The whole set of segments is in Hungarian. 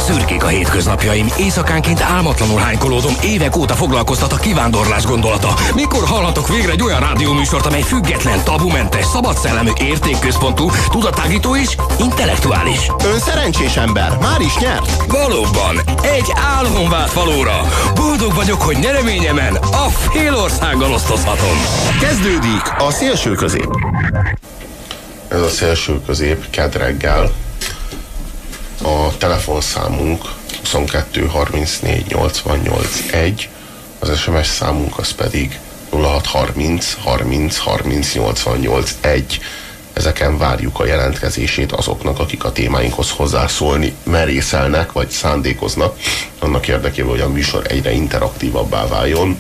Szürkék a hétköznapjaim, éjszakánként álmatlanul hánykolódom, évek óta foglalkoztat a kivándorlás gondolata. Mikor hallhatok végre egy olyan rádióműsort, amely független, tabumentes, szabadszellemű, értékközpontú, tudatágító és intellektuális? Ön szerencsés ember, már is nyert. Valóban, egy álom vált valóra. Boldog vagyok, hogy nyereményemen a félországgal osztozhatom. Kezdődik a Szélső Közép. Ez a Szélső Közép kedd reggel. A telefonszámunk 22 34 88 1, az SMS számunk az pedig 06 30 30 30 88 1. Ezeken várjuk a jelentkezését azoknak, akik a témáinkhoz hozzászólni merészelnek, vagy szándékoznak, annak érdekében, hogy a műsor egyre interaktívabbá váljon.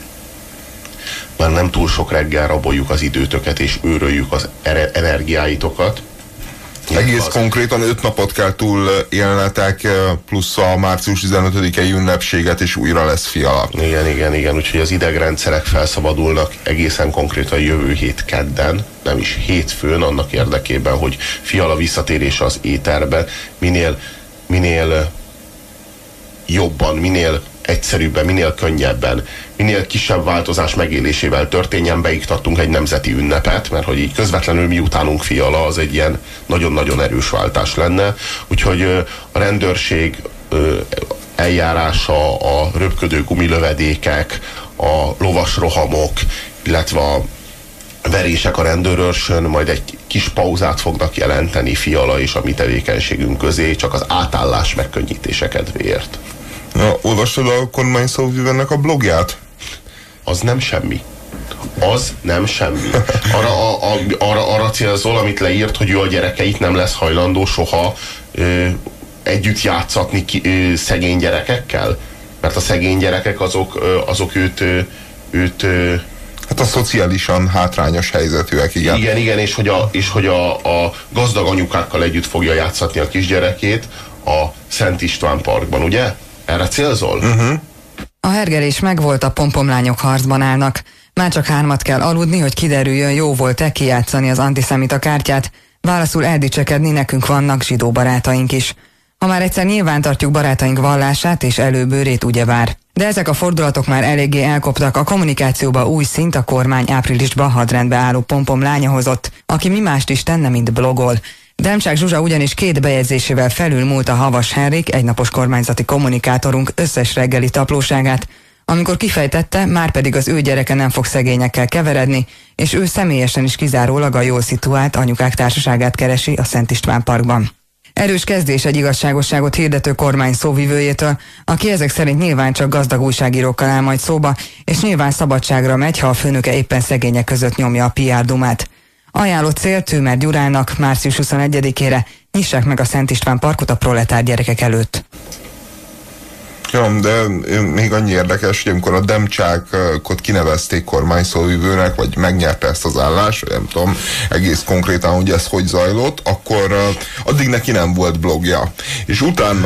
Már nem túl sok reggel raboljuk az időtöket, és őröljük az energiáitokat. Egész konkrétan 5 napot kell túl élnetek, plusz a március 15-i ünnepséget, és újra lesz Fiala. Igen, úgyhogy az idegrendszerek felszabadulnak egészen konkrétan jövő hét kedden, nem is hétfőn, annak érdekében, hogy Fiala visszatérése az éterbe minél jobban, minél egyszerűbben, minél könnyebben, minél kisebb változás megélésével történjen. Beiktattunk egy nemzeti ünnepet, mert hogy így közvetlenül miutánunk Fiala, az egy ilyen nagyon-nagyon erős váltás lenne. Úgyhogy a rendőrség eljárása, a röpködő gumilövedékek, a lovas rohamok, illetve a verések a rendőrőrsön majd egy kis pauzát fognak jelenteni Fiala és a mi tevékenységünk közé, csak az átállás megkönnyítése kedvéért. Olvastad a kormány szóvivőnek a blogját? Az nem semmi. Az nem semmi. Arra célzol, amit leírt, hogy ő a gyerekeit nem lesz hajlandó soha együtt játszatni szegény gyerekekkel? Mert a szegény gyerekek azok őt hát a szociálisan hátrányos helyzetűek, igen. Igen, és hogy a gazdag anyukákkal együtt fogja játszatni a kisgyerekét a Szent István parkban, ugye? Erre célzol? A hergelés megvolt, a pompomlányok harcban állnak. Már csak 3 kell aludni, hogy kiderüljön, jó volt-e kijátszani az antiszemita kártyát. Válaszul eldicsekedni, nekünk vannak zsidó barátaink is. Ha már egyszer nyilván tartjuk barátaink vallását és előbőrét, ugyebár. De ezek a fordulatok már eléggé elkoptak, a kommunikációba új szint a kormány áprilisban hadrendbe álló pompomlánya hozott, aki mi mást is tenne, mint blogol. Demcsák Zsuzsa ugyanis 2 bejegyzésével felülmúlt a Havas Henrik, egynapos kormányzati kommunikátorunk összes reggeli taplóságát, amikor kifejtette, már pedig az ő gyereke nem fog szegényekkel keveredni, és ő személyesen is kizárólag a jól szituált anyukák társaságát keresi a Szent István parkban. Erős kezdés egy igazságosságot hirdető kormány szóvivőjétől, aki ezek szerint nyilván csak gazdag újságírókkal áll majd szóba, és nyilván szabadságra megy, ha a főnöke éppen szegények között nyomja a PR dumát. Ajánlott cél Tőmer Gyurának március 21-ére: nyissák meg a Szent István parkot a proletár gyerekek előtt. Ja, de még annyi érdekes, hogy amikor a Demcsákot kinevezték kormányszóvivőnek, vagy megnyerte ezt az állást, vagy nem tudom egész konkrétan, hogy ez hogy zajlott, akkor addig neki nem volt blogja. És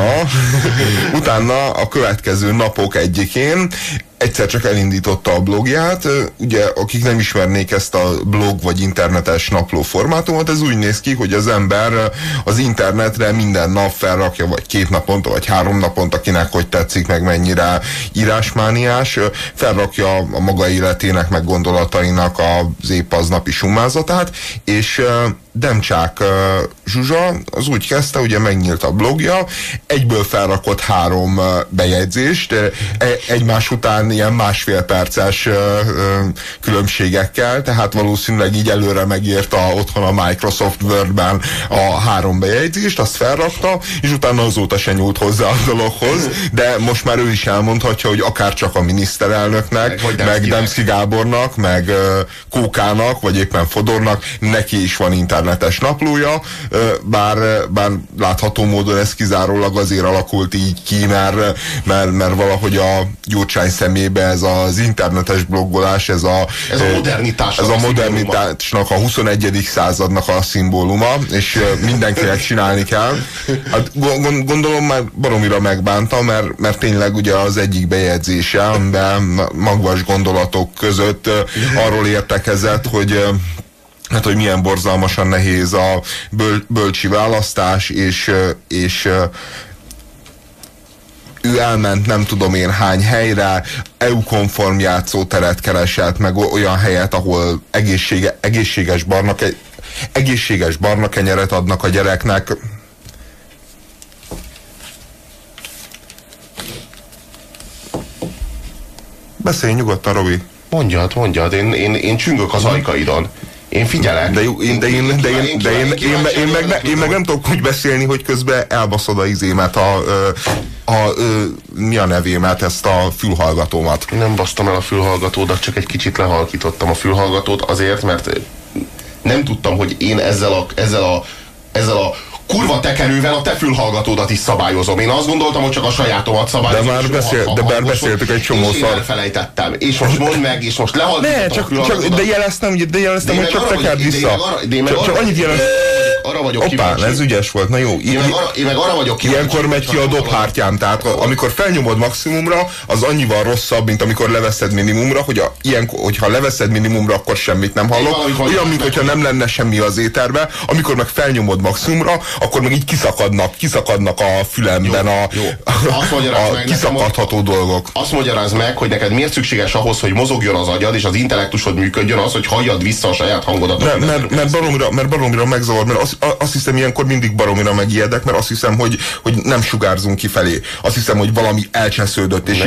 utána a következő napok egyikén egyszer csak elindította a blogját. Ugye, akik nem ismernék ezt a blog vagy internetes napló formátumot, ez úgy néz ki, hogy az ember az internetre minden nap felrakja, vagy 2 naponta, vagy 3 naponta, akinek hogy tetszik, meg mennyire írásmániás, felrakja a maga életének, meg gondolatainak az épp aznapi summázatát, és Demcsák Zsuzsa az úgy kezdte, ugye megnyílt a blogja, egyből felrakott 3 bejegyzést, egymás után ilyen 1,5 perces különbségekkel, tehát valószínűleg így előre megírta otthon a Microsoft Word-ben a 3 bejegyzést, azt felrakta, és utána azóta se nyúlt hozzá a dologhoz, de most már ő is elmondhatja, hogy akár csak a miniszterelnöknek, meg Demszky Gábornak, meg Kókának, vagy éppen Fodornak, neki is van internetes naplója, bár látható módon ez kizárólag azért alakult így ki, mert valahogy a Gyurcsány szemébe ez az internetes bloggolás, ez a modernitásnak, a 21. századnak a szimbóluma, és mindenkinek csinálni kell. Hát gondolom már baromira megbánta, mert tényleg ugye az egyik bejegyzése, amiben magvas gondolatok között arról értekezett, hogy milyen borzalmasan nehéz a bölcsi választás, és ő elment nem tudom én hány helyre, EU-konform játszóteret keresett, meg olyan helyet, ahol egészséges barna kenyeret adnak a gyereknek. Beszélj nyugodtan, Robi. Mondjad, én csüngök az ajkaidon. Én figyelek. De én meg nem tudok úgy beszélni, hogy közben elbaszod a izémet, mi a nevémet, ezt a fülhallgatómat. Nem basztam el a fülhallgatódat, csak egy kicsit lehalkítottam a fülhallgatót azért, mert nem tudtam, hogy én ezzel a kurva tekerővel a te fülhallgatódat is szabályozom. Én azt gondoltam, hogy csak a sajátomat szabályozom. De már beszéltük egy csomószor. És én elfelejtettem. És most mondd meg, és most lehalkítottam a fülhallgatódat. De jeleztem, hogy csak tekerd vissza. Csak annyit jeleztem. Arra vagyok kíváncsi. Ez ügyes volt, na jó. Én meg arra vagyok kíváncsi. Ilyenkor megy ki a dobhártyám, tehát amikor felnyomod maximumra, az annyival rosszabb, mint amikor leveszed minimumra, hogyha leveszed minimumra, akkor semmit nem hallok. Olyan, mintha nem lenne semmi az éterbe. Amikor meg felnyomod maximumra, akkor meg így kiszakadnak a fülemben a kiszakadható dolgok. Azt magyarázd meg, hogy neked miért szükséges ahhoz, hogy mozogjon az agyad, és az intellektusod működjön, az, hogy halljad vissza a saját hangodat. Mert baromira megzavar, mert azt hiszem, ilyenkor mindig baromira megijedek, mert azt hiszem, hogy nem sugárzunk kifelé. Azt hiszem, hogy valami elcsesződött. És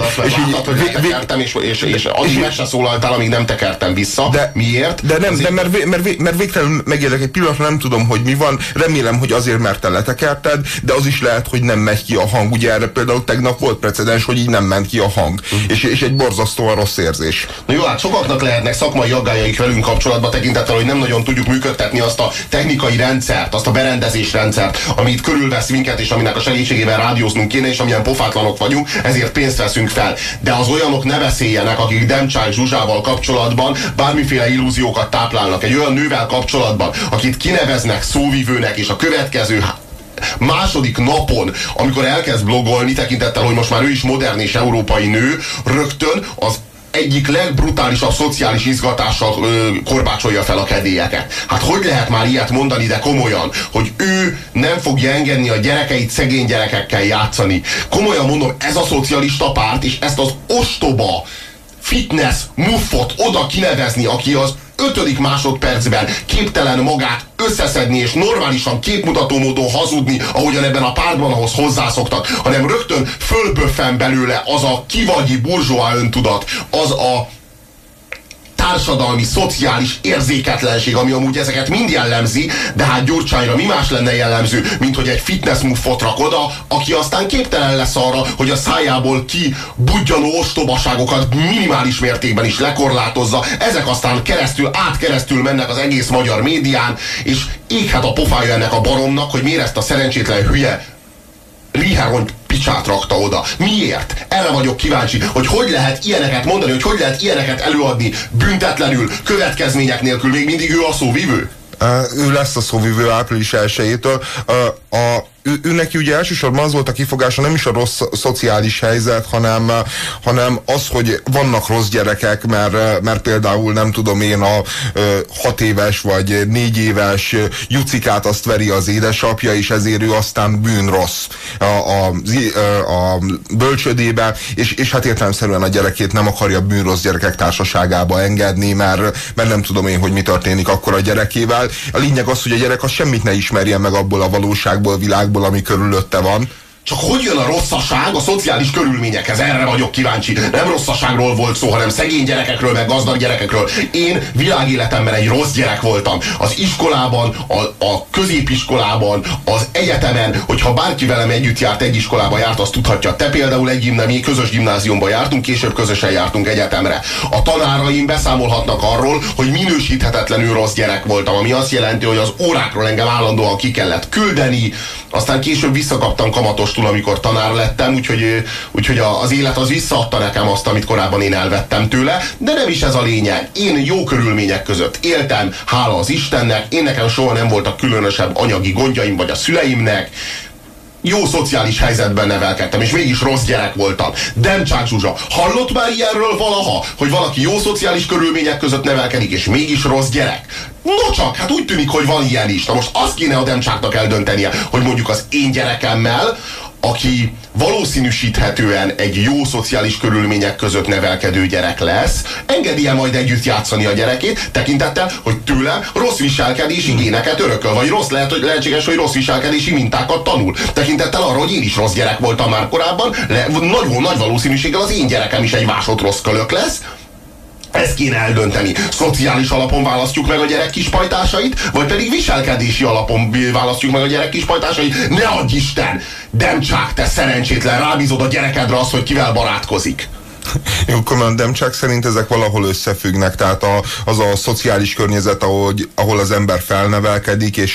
addig meg se szólaltál, amíg nem tekertem vissza. Miért? Mert végtelenül megijedek egy pillanatra, nem tudom, hogy mi van. Remélem, hogy azért, mert te letekerted, de az is lehet, hogy nem megy ki a hang. Ugye erre például tegnap volt precedens, hogy így nem ment ki a hang. És egy borzasztóan rossz érzés. Na jó, hát sokaknak lehetnek szakmai aggájaik velünk kapcsolatban, tekintettel, hogy nem nagyon tudjuk működtetni azt a technikai rendszert, azt a berendezés rendszert, amit körülvesz minket, és aminek a segítségével rádióznunk kéne, és amilyen pofátlanok vagyunk, ezért pénzt veszünk fel. De az olyanok ne beszéljenek, akik Demcsák Zsuzsával kapcsolatban bármiféle illúziókat táplálnak. Egy olyan nővel kapcsolatban, akit kineveznek szóvivőnek, és a következő második napon, amikor elkezd blogolni, tekintettel, hogy most már ő is modern és európai nő, rögtön az egyik legbrutálisabb szociális izgatással korbácsolja fel a kedélyeket. Hát hogy lehet már ilyet mondani, de komolyan, hogy ő nem fogja engedni a gyerekeit szegény gyerekekkel játszani. Komolyan mondom, ez a szocialista párt, és ezt az ostoba fitness muffot oda kinevezni, aki az 5. másodpercben képtelen magát összeszedni és normálisan képmutató módon hazudni, ahogyan ebben a pártban ahhoz hozzászoktak, hanem rögtön fölböffen belőle az a kivagyi burzsóá öntudat, az a társadalmi, szociális érzéketlenség, ami amúgy ezeket mind jellemzi, de hát Gyurcsányra mi más lenne jellemző, mint hogy egy fitness muffot rak oda, aki aztán képtelen lesz arra, hogy a szájából kibudjanó ostobaságokat minimális mértékben is lekorlátozza. Ezek aztán keresztül mennek az egész magyar médián, és éghet a pofája ennek a baromnak, hogy miért ezt a szerencsétlen hülye Riherony picsát rakta oda. Miért? Erre vagyok kíváncsi, hogy lehet ilyeneket mondani, hogy lehet ilyeneket előadni büntetlenül, következmények nélkül, még mindig ő a szóvivő? Ő lesz a szóvivő április 1-től. Ő neki ugye elsősorban az volt a kifogása, nem is a rossz szociális helyzet, hanem az, hogy vannak rossz gyerekek, mert például nem tudom én a 6 éves vagy 4 éves Jucikát azt veri az édesapja, és ezért ő aztán bűnrossz a bölcsödébe, és hát értelemszerűen a gyerekét nem akarja bűnrossz gyerekek társaságába engedni, mert nem tudom én, hogy mi történik akkor a gyerekével. A lényeg az, hogy a gyerek az semmit ne ismerjen meg abból a valóságból, világból, ami körülötte van. Csak hogy jön a rosszaság a szociális körülményekhez? Erre vagyok kíváncsi. Nem rosszaságról volt szó, hanem szegény gyerekekről, meg gazdag gyerekekről. Én világéletemben egy rossz gyerek voltam. Az iskolában, a középiskolában, az egyetemen, hogyha bárki velem együtt járt, egy iskolába járt, azt tudhatja. Te például mi közös gimnáziumba jártunk, később közösen jártunk egyetemre. A tanáraim beszámolhatnak arról, hogy minősíthetetlenül rossz gyerek voltam, ami azt jelenti, hogy az órákról engem állandóan ki kellett küldeni, aztán később visszakaptam kamatostul, amikor tanár lettem, úgyhogy az élet az visszaadta nekem azt, amit korábban én elvettem tőle, de nem is ez a lényeg. Én jó körülmények között éltem, hála az Istennek, én nekem soha nem voltak különösebb anyagi gondjaim, vagy a szüleimnek, jó szociális helyzetben nevelkedtem, és mégis rossz gyerek voltam. Demcsák Zsuzsa, hallott már ilyenről valaha, hogy valaki jó szociális körülmények között nevelkedik, és mégis rossz gyerek? No csak, hát úgy tűnik, hogy van ilyen is. Na most azt kéne a Demcsáknak eldöntenie, hogy mondjuk az én gyerekemmel aki valószínűsíthetően egy jó szociális körülmények között nevelkedő gyerek lesz, engedi-e majd együtt játszani a gyerekét, tekintettel, hogy tőle rossz viselkedési géneket örököl, vagy lehetséges, hogy rossz viselkedési mintákat tanul. Tekintettel arra, hogy én is rossz gyerek voltam már korábban, nagyon nagy valószínűséggel az én gyerekem is egy másod rossz kölök lesz. Ezt kéne eldönteni. Szociális alapon választjuk meg a gyerek kispajtásait, vagy pedig viselkedési alapon választjuk meg a gyerek kispajtásait. Ne adj Isten! Demcsák, te szerencsétlen, rábízod a gyerekedre azt, hogy kivel barátkozik. Jó, akkor Demcsák szerint ezek valahol összefüggnek, tehát az a szociális környezet, ahol az ember felnevelkedik, és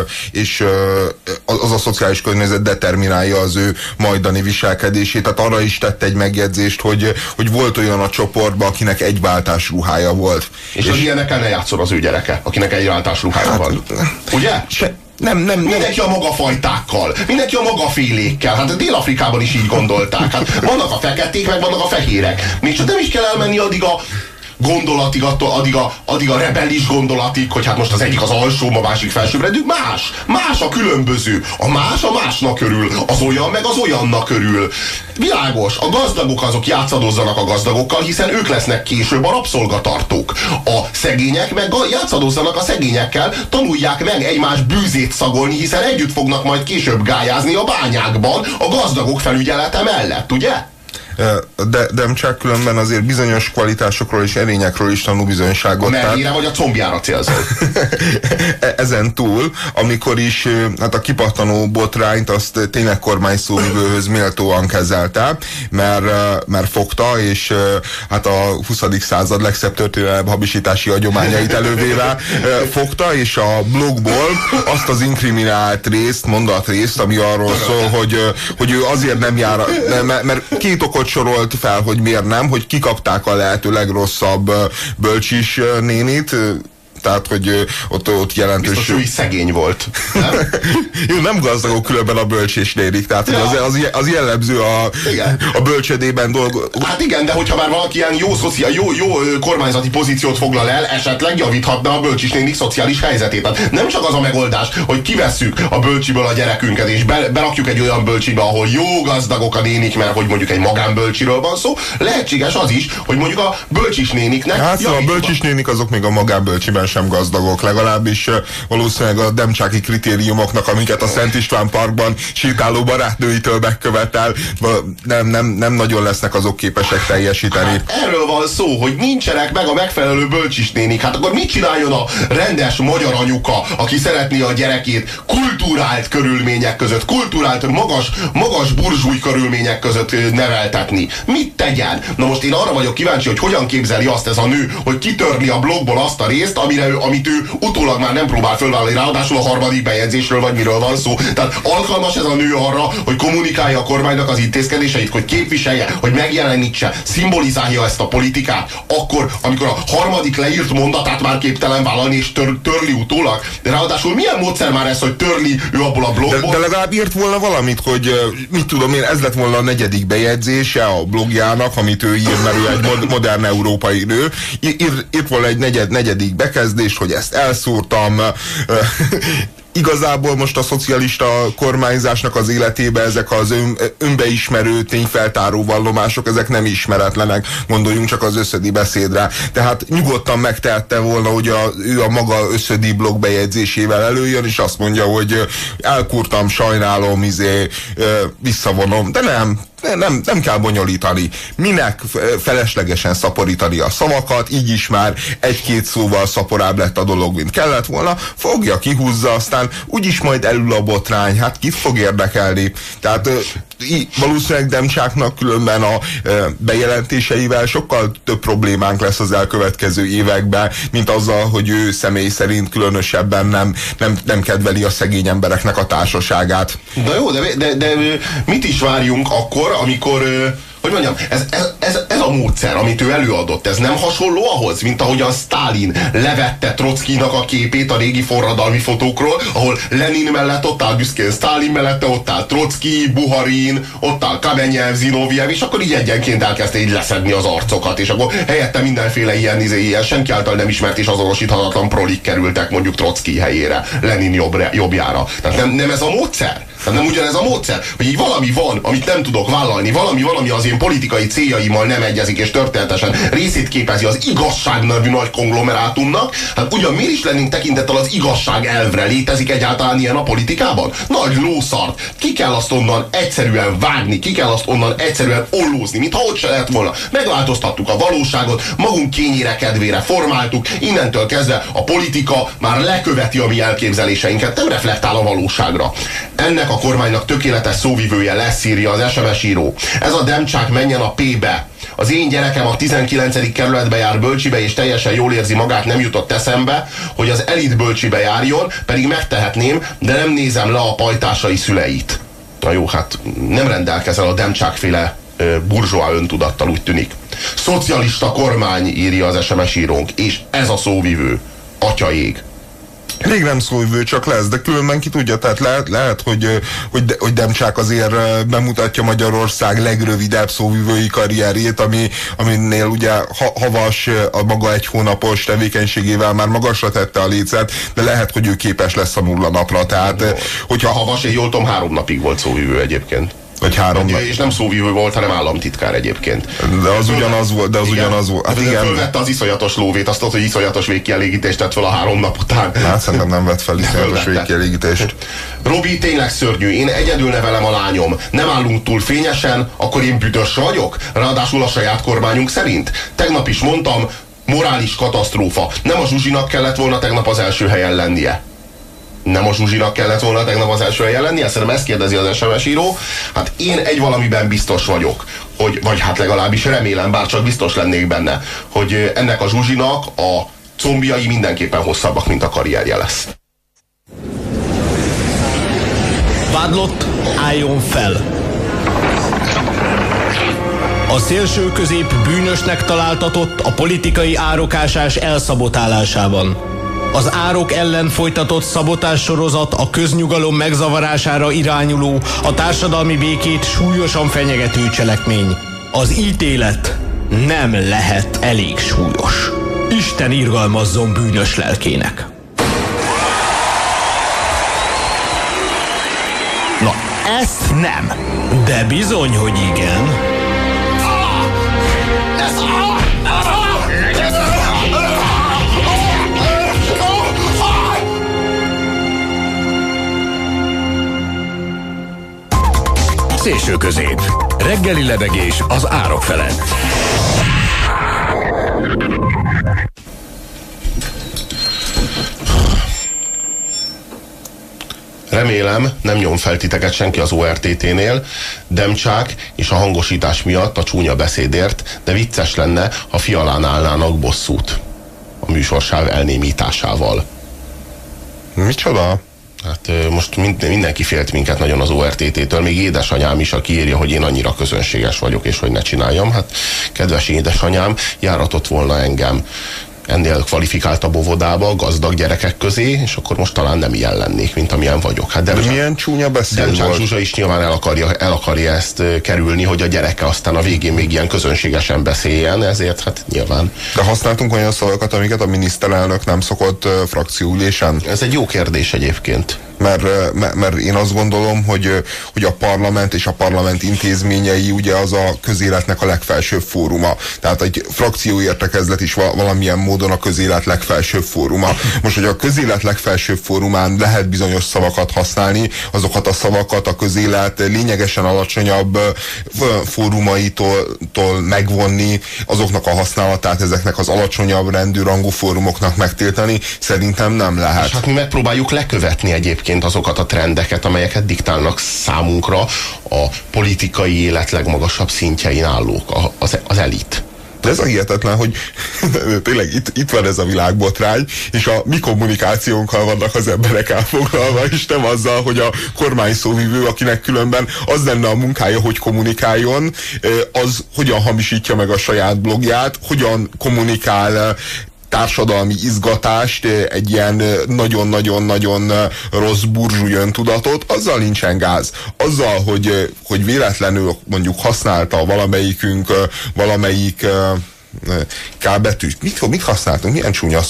az a szociális környezet determinálja az ő majdani viselkedését. Tehát arra is tett egy megjegyzést, hogy volt olyan a csoportban, akinek egy váltás ruhája volt. És az ilyenekkel ne játszol az ő gyereke, akinek egy váltás ruhája van. Ugye? Nem. Mindenki a maga fajtákkal, mindenki a maga félékkel. Hát Dél-Afrikában is így gondolták. Hát vannak a feketék, meg vannak a fehérek. Még csak nem is kell elmenni addig a gondolatig, addig a rebellis gondolatig, hogy hát most az egyik az alsó, a másik felsőbbrendű. Más a különböző. A másnak örül, az olyan meg az olyannak örül. Világos, a gazdagok azok játszadozzanak a gazdagokkal, hiszen ők lesznek később a rabszolgatartók. A szegények meg játszadozzanak a szegényekkel, tanulják meg egymás bűzét szagolni, hiszen együtt fognak majd később gályázni a bányákban a gazdagok felügyelete mellett, ugye? De Demcsák különben azért bizonyos kvalitásokról és erényekről is tanúbizonyságot. Mervére vagy a combjára célzol? Ezen túl, amikor is hát a kipattanó botrányt azt tényleg kormányszóvivőhöz méltóan kezelte, mert fogta, és hát a 20. század legszebb történelmi hamisítási hagyományait elővéve fogta, és a blogból azt az inkriminált mondatrészt, ami arról szól, hogy ő azért nem jár, mert két okot sorolt fel, hogy miért nem, hogy kikapták a lehető legrosszabb Bölcsis nénit, tehát, hogy ott jelentős... Biztos, ő is szegény volt. Nem? Jó, nem gazdagok különben a bölcsés nénik, tehát ja. az jellemző a bölcsödében dolgok. Hát igen, de hogyha már valaki ilyen jó kormányzati pozíciót foglal el, esetleg javíthatna a bölcsis nénik szociális helyzetét. Tehát nem csak az a megoldás, hogy kivesszük a bölcsiből a gyerekünket, és berakjuk egy olyan bölcsibe, ahol jó gazdagok a nénik, mert hogy mondjuk egy magánbölcsiről van szó, lehetséges az is, hogy mondjuk a bölcsis néniknek... Hát a bölcsis nénik azok még a magánbölcsiben sem gazdagok, legalábbis valószínűleg a demcsáki kritériumoknak, amiket a Szent István Parkban sétáló barátnőitől megkövetel, nem nagyon lesznek azok képesek teljesíteni. Hát erről van szó, hogy nincsenek meg a megfelelő bölcsis nénik. Hát akkor mit csináljon a rendes magyar anyuka, aki szeretné a gyerekét kulturált körülmények között, magas burzsúj körülmények között neveltetni? Mit tegyen? Na most én arra vagyok kíváncsi, hogy hogyan képzeli azt ez a nő, hogy kitörli a blogból azt a részt, amit ő utólag már nem próbál fölvállalni, ráadásul a harmadik bejegyzésről, vagy miről van szó. Tehát alkalmas ez a nő arra, hogy kommunikálja a kormánynak az intézkedéseit, hogy képviselje, hogy megjelenítse, szimbolizálja ezt a politikát, akkor, amikor a harmadik leírt mondatát már képtelen vállalni, és törli utólag. De ráadásul milyen módszer már ez, hogy törli ő abból a blogból? De legalább írt volna valamit, hogy mit tudom én, ez lett volna a negyedik bejegyzése a blogjának, amit ő ír, mert ő egy modern európai nő. Írt volna egy negyedik bekezdés, hogy ezt elszúrtam. Igazából most a szocialista kormányzásnak az életében ezek az önbeismerő, tényfeltáró vallomások, ezek nem ismeretlenek, gondoljunk csak az összödi beszédre. Tehát nyugodtan megtehette volna, hogy ő a maga összödi blog bejegyzésével előjön, és azt mondja, hogy elkurtam, sajnálom, visszavonom, de nem kell bonyolítani. Minek feleslegesen szaporítani a szavakat, így is már egy-két szóval szaporább lett a dolog, mint kellett volna, fogja, kihúzza, aztán úgyis majd elül a botrány, hát kit fog érdekelni. Tehát valószínűleg Demcsáknak különben a bejelentéseivel sokkal több problémánk lesz az elkövetkező években, mint azzal, hogy ő személy szerint különösebben nem kedveli a szegény embereknek a társaságát. De jó, de mit is várjunk akkor, amikor, hogy mondjam, ez a módszer, amit ő előadott, ez nem hasonló ahhoz, mint ahogyan Sztálin levette Trockinak a képét a régi forradalmi fotókról, ahol Lenin mellett ott áll büszkén Sztálin mellette, ott áll Trocki, Buharin, ott áll Kamenyev, Zinoviev, és akkor így egyenként elkezdte így leszedni az arcokat, és akkor helyette mindenféle ilyen senki által nem ismert és azonosíthatatlan prolik kerültek mondjuk Trocki helyére, Lenin jobbjára. Tehát nem ez a módszer? Tehát nem ugyanez a módszer, hogy így valami van, amit nem tudok vállalni, valami az én politikai céljaimmal nem egyezik, és történetesen részét képezi az igazság nevű nagy konglomerátumnak. Hát ugyan miért is lennénk tekintettel az igazság elvre? Létezik egyáltalán ilyen a politikában? Nagy lószart. Ki kell azt onnan egyszerűen vágni, ki kell azt onnan egyszerűen ollózni, mintha ott se lett volna. Megváltoztattuk a valóságot, magunk kényére, kedvére formáltuk, innentől kezdve a politika már leköveti a mi elképzeléseinket, nem reflektál a valóságra. Ennek a kormánynak tökéletes szóvivője lesz, írja az SMS író. Ez a demcsák menjen a P-be. Az én gyerekem a 19. kerületbe jár bölcsibe, és teljesen jól érzi magát, nem jutott eszembe, hogy az elit bölcsibe járjon, pedig megtehetném, de nem nézem le a pajtásai szüleit. Na jó, hát nem rendelkezel a demcsákféle burzsóá öntudattal, úgy tűnik. Szocialista kormány, írja az SMS írónk, és ez a szóvivő. Atyaég. Még nem szóvivő, csak lesz, de különben ki tudja, tehát lehet hogy Demcsák azért bemutatja Magyarország legrövidebb szóvivői karrierjét, aminél ugye Havas a maga egy hónapos tevékenységével már magasra tette a lécet, de lehet, hogy ő képes lesz a 0 napra, tehát hogyha Havas, én jól tudom, 3 napig volt szóvivő egyébként. Vagy 3 És nem szóvivő volt, hanem államtitkár egyébként. De az ugyanaz volt, ugyanaz volt. Hát igen. Fölvette az iszonyatos lóvét, azt hogy iszonyatos végkielégítést tett fel a 3 nap után. Hát szerintem nem vett fel iszonyatos végkielégítést. Robi, tényleg szörnyű. Én egyedül nevelem a lányom. Nem állunk túl fényesen, akkor én büdös vagyok? Ráadásul a saját kormányunk szerint. Tegnap is mondtam, morális katasztrófa. Nem a Zsuzsinak kellett volna tegnap az első helyen lennie. Nem a Zsuzsinak kellett volna tegnap az első helyen lennie? Szerintem ezt kérdezi az SMS író. Hát én egy valamiben biztos vagyok, vagy hát legalábbis remélem, bár csak biztos lennék benne, hogy ennek a Zsuzsinak a combjai mindenképpen hosszabbak, mint a karrierje lesz. Vádlott, álljon fel! A szélső közép bűnösnek találtatott a politikai árokásás elszabotálásában. Az árok ellen folytatott szabotás sorozat a köznyugalom megzavarására irányuló, a társadalmi békét súlyosan fenyegető cselekmény. Az ítélet nem lehet elég súlyos. Isten irgalmazzon bűnös lelkének. Na, ezt nem. De bizony, hogy igen. Szélső közép. Reggeli lebegés az árok felett. Remélem, nem nyom fel titeket senki az ORTT-nél, Demcsák és a hangosítás miatt, a csúnya beszédért, de vicces lenne, ha Fialán állnának bosszút a műsorsáv elnémításával. Micsoda? Hát most mindenki félt minket nagyon az ORTT-től, még édesanyám is, aki írja, hogy én annyira közönséges vagyok, és hogy ne csináljam. Hát kedves édesanyám, járatott volna engem ennél kvalifikáltabb óvodába, gazdag gyerekek közé, és akkor most talán nem ilyen lennék, mint amilyen vagyok. Hát de milyen csúnya beszéd Demcsák volt. Zsuzsa is nyilván el akarja ezt kerülni, hogy a gyereke aztán a végén még ilyen közönségesen beszéljen, ezért hát nyilván. De használtunk olyan szavakat, amiket a miniszterelnök nem szokott frakcióülésen? Ez egy jó kérdés egyébként. Mert én azt gondolom, hogy a parlament és a parlament intézményei ugye az a közéletnek a legfelsőbb fóruma. Tehát egy frakcióértekezlet is valamilyen módon a közélet legfelsőbb fóruma. Most, hogy a közélet legfelsőbb fórumán lehet bizonyos szavakat használni, azokat a szavakat a közélet lényegesen alacsonyabb fórumaitól megvonni, azoknak a használatát ezeknek az alacsonyabb rendű rangú fórumoknak megtiltani, szerintem nem lehet. És hát mi megpróbáljuk lekövetni egyébként azokat a trendeket, amelyeket diktálnak számunkra a politikai élet legmagasabb szintjein állók, az elit. De ez a hihetetlen, hogy tényleg itt van ez a világbotrány, és a mi kommunikációnkkal vannak az emberek elfoglalva, és nem azzal, hogy a kormány szóvivő, akinek különben az lenne a munkája, hogy kommunikáljon, az hogyan hamisítja meg a saját blogját, hogyan kommunikál társadalmi izgatást, egy ilyen nagyon-nagyon-nagyon rossz burzsúly öntudatot, azzal nincsen gáz. Azzal, hogy véletlenül mondjuk használta valamelyik K betűt. Mit használtunk? Milyen csúnya szót?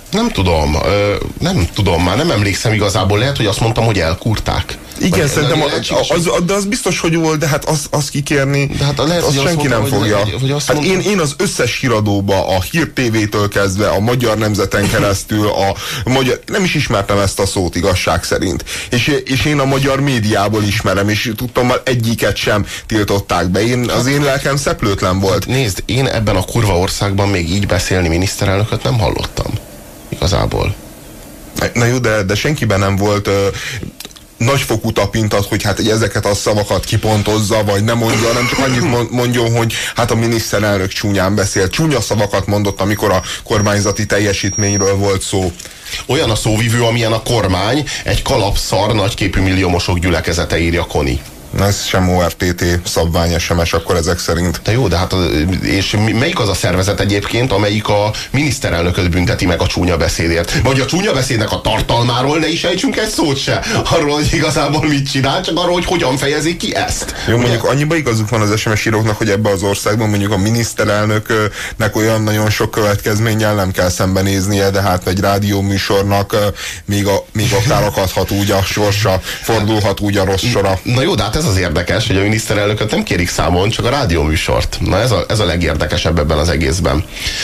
Nem tudom, már nem emlékszem igazából, lehet, hogy azt mondtam, hogy elkurták. Igen, szerintem, de az biztos, hogy volt, de hát azt kikérni, de hát lehet, azt senki nem fogja. Hát én az összes híradóba, a Hír TV-től kezdve, a Magyar Nemzeten keresztül, nem is ismertem ezt a szót igazság szerint. És én a magyar médiából ismerem, és tudtam, egyiket sem tiltották be. Az én lelkem szeplőtlen volt. Nézd, én ebben a kurva országban még így beszélni miniszterelnököt nem hallottam. Igazából. Na jó, de senkiben nem volt nagyfokú tapintat, hogy hát ezeket a szavakat kipontozza, vagy nem mondja, nem csak annyit mondjon, hogy hát a miniszterelnök csúnyán beszél. Csúnya szavakat mondott, amikor a kormányzati teljesítményről volt szó. Olyan a szóvivő, amilyen a kormány, egy kalapszar nagyképű milliómosok gyülekezete, írja Koni. Ez sem ORTT szabvány SMS akkor ezek szerint. De jó, de hát és melyik az a szervezet egyébként, amelyik a miniszterelnököt bünteti meg a csúnya beszédért? Vagy a csúnya beszédnek a tartalmáról ne is ejtsünk egy szót se. Arról, hogy igazából mit csinál, csak arról, hogy hogyan fejezik ki ezt. Jó, mondjuk annyiba igazuk van az SMS íróknak, hogy ebbe az országban mondjuk a miniszterelnöknek olyan nagyon sok következménnyel nem kell szembenéznie, de hát egy rádióműsornak még akár akadhat úgy a sorsa, fordulhat úgy a rossz sora. Na jó, de hát ez az érdekes, hogy a miniszterelnököt nem kérik számon, csak a rádióműsort. Na ez a legérdekesebb ebben az egészben.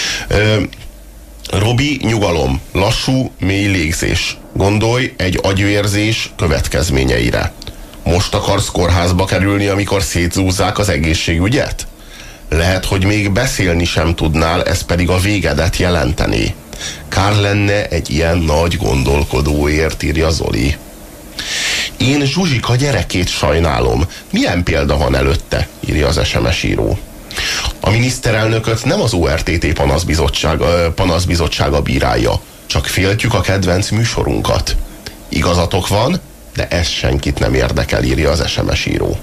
Robi, nyugalom, lassú, mély légzés. Gondolj egy agyvérzés következményeire. Most akarsz kórházba kerülni, amikor szétzúzzák az egészségügyet? Lehet, hogy még beszélni sem tudnál, ez pedig a végedet jelenteni. Kár lenne egy ilyen nagy gondolkodóért, írja Zoli. Én Zsuzsika gyerekét sajnálom. Milyen példa van előtte, írja az SMS író. A miniszterelnököt nem az ORTT panaszbizottsága bírálja, csak féltjük a kedvenc műsorunkat. Igazatok van, de ez senkit nem érdekel, írja az SMS író.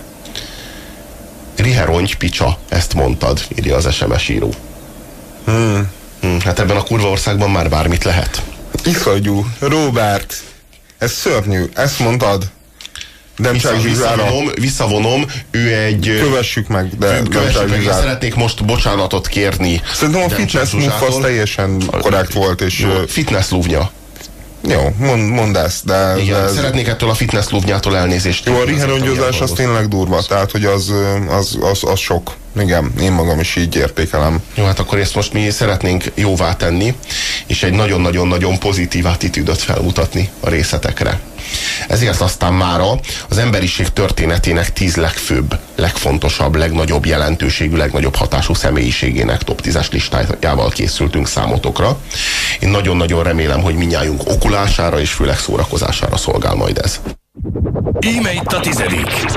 Riherongy picsa, ezt mondtad, írja az SMS író. Hát ebben a kurva országban már bármit lehet. Iszonyú, Robert, ez szörnyű, ezt mondtad. Visszavonom, ő egy... Kövessük meg, de én szeretnék most bocsánatot kérni. Szerintem a fitness move az teljesen korrekt volt, és... Fitness lúvnya. Jó, mondd ezt, de... Igen, szeretnék ettől a fitness lúvnyától elnézést. Jó, a riherongyozás az tényleg durva, tehát, hogy az sok. Igen, én magam is így értékelem. Jó, hát akkor ezt most mi szeretnénk jóvá tenni, és egy nagyon-nagyon-nagyon pozitív attitűdöt felmutatni a részletekre. Ezért aztán mára az emberiség történetének 10 legfőbb, legfontosabb, legnagyobb jelentőségű, legnagyobb hatású személyiségének top 10-es listájával készültünk számotokra. Én nagyon-nagyon remélem, hogy mindnyájunk okulására és főleg szórakozására szolgál majd ez. Íme itt a 10.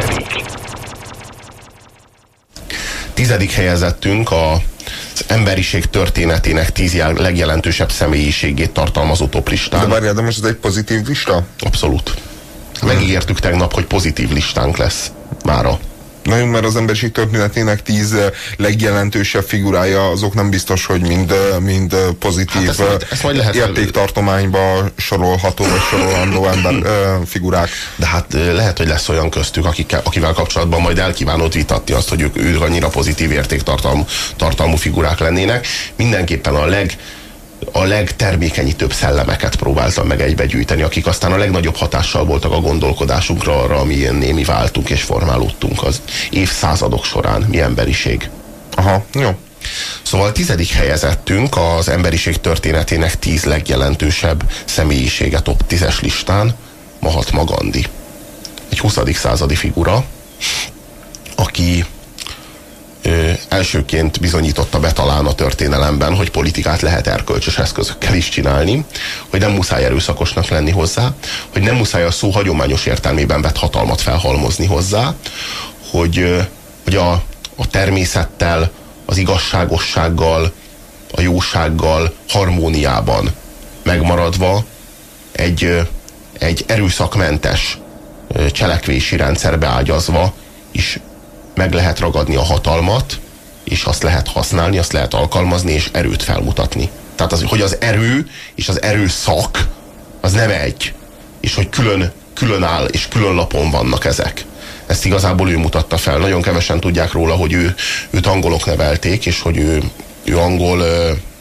10. helyezettünk az emberiség történetének 10 legjelentősebb személyiségét tartalmazó toplistán. De várjál, de most ez egy pozitív lista? Abszolút. Megígértük tegnap, hogy pozitív listánk lesz mára. Na jó, mert az emberiség történetének 10 legjelentősebb figurája, azok nem biztos, hogy mind pozitív ezt majd lehet értéktartományba sorolható vagy sorolandó ember figurák. De hát lehet, hogy lesz olyan köztük, akivel kapcsolatban majd elkívánod vitatni azt, hogy ők annyira pozitív értéktartalmú figurák lennének. Mindenképpen a legtermékenyítőbb szellemeket próbáltam meg egybegyűjteni, akik aztán a legnagyobb hatással voltak a gondolkodásunkra, arra, amilyenné mi váltunk és formálódtunk az évszázadok során, mi emberiség. Aha, jó. Szóval 10. helyezettünk az emberiség történetének 10 legjelentősebb személyisége top 10-es listán Mahatma Gandhi. Egy 20. századi figura, aki elsőként bizonyította be talán a történelemben, hogy politikát lehet erkölcsös eszközökkel is csinálni, hogy nem muszáj erőszakosnak lenni hozzá, hogy nem muszáj a szó hagyományos értelmében vett hatalmat felhalmozni hozzá, hogy a természettel, az igazságossággal, a jósággal harmóniában megmaradva egy erőszakmentes cselekvési rendszerbe ágyazva is meg lehet ragadni a hatalmat, és azt lehet használni, azt lehet alkalmazni, és erőt felmutatni. Tehát hogy az erő és az erőszak az nem egy, és hogy külön áll, és külön lapon vannak ezek. Ezt igazából ő mutatta fel. Nagyon kevesen tudják róla, hogy őt angolok nevelték, és hogy ő angol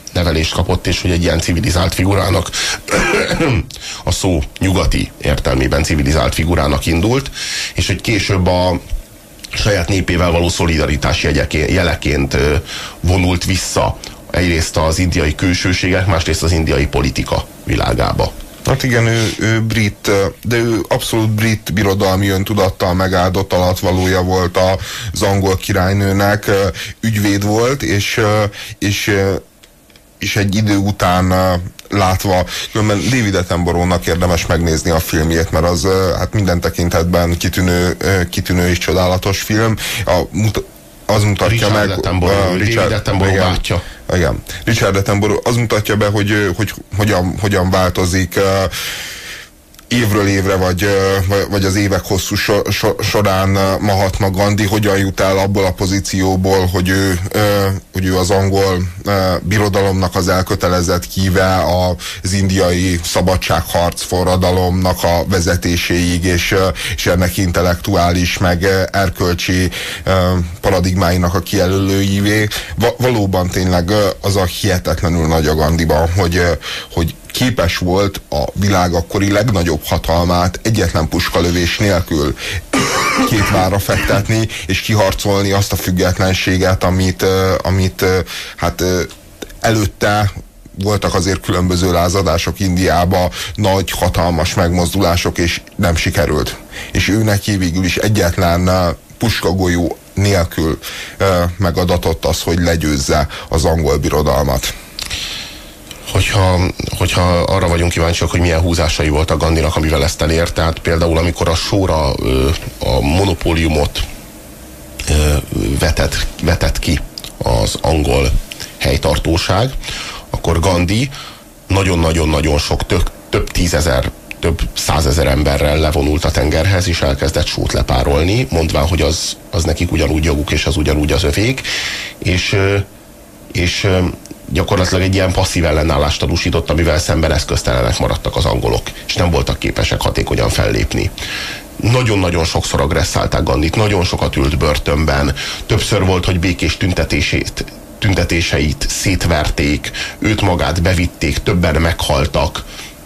nevelést kapott, és hogy egy ilyen civilizált figurának a szó nyugati értelmében civilizált figurának indult, és hogy később a saját népével való szolidaritás jeleként vonult vissza egyrészt az indiai külsőségek, másrészt az indiai politika világába. Hát igen, ő brit, de ő abszolút brit birodalmi öntudattal megáldott alatvalója volt az angol királynőnek, ügyvéd volt, és egy idő után látva, különben David Attenborough-nak érdemes megnézni a filmjét, mert az hát minden tekintetben kitűnő és csodálatos film. Az mutatja Richard meg... David Attenborough bátyja. Igen. Richard Attenborough az mutatja be, hogy hogyan változik évről évre, vagy az évek hosszú során Mahatma Gandhi hogyan jut el abból a pozícióból, hogy ő az angol birodalomnak az elkötelezett híve, az indiai szabadságharc forradalomnak a vezetéséig, és ennek intellektuális, meg erkölcsi paradigmáinak a kijelölőivé. Valóban tényleg az a hihetetlenül nagy a Gandhiban, hogy képes volt a világ akkori legnagyobb hatalmát egyetlen puskalövés nélkül két várra fektetni, és kiharcolni azt a függetlenséget, amit hát előtte voltak azért különböző lázadások Indiába, nagy, hatalmas megmozdulások, és nem sikerült. És ő neki végül is egyetlen puskagolyó nélkül megadatott az, hogy legyőzze az angol birodalmat. Hogyha arra vagyunk kíváncsiak, hogy milyen húzásai voltak Gandhinak, amivel ezt elért, tehát például amikor a sorra a monopóliumot vetett ki az angol helytartóság, akkor Gandhi nagyon-nagyon-nagyon sok, több tízezer, több százezer emberrel levonult a tengerhez, és elkezdett sót lepárolni, mondván, hogy az nekik ugyanúgy joguk, és az ugyanúgy az övék, és gyakorlatilag egy ilyen passzív ellenállást tanúsított, amivel szemben eszköztelenek maradtak az angolok, és nem voltak képesek hatékonyan fellépni. Nagyon-nagyon sokszor agresszálták Gandhit, nagyon sokat ült börtönben, többször volt, hogy békés tüntetéseit szétverték, őt magát bevitték, többen meghaltak,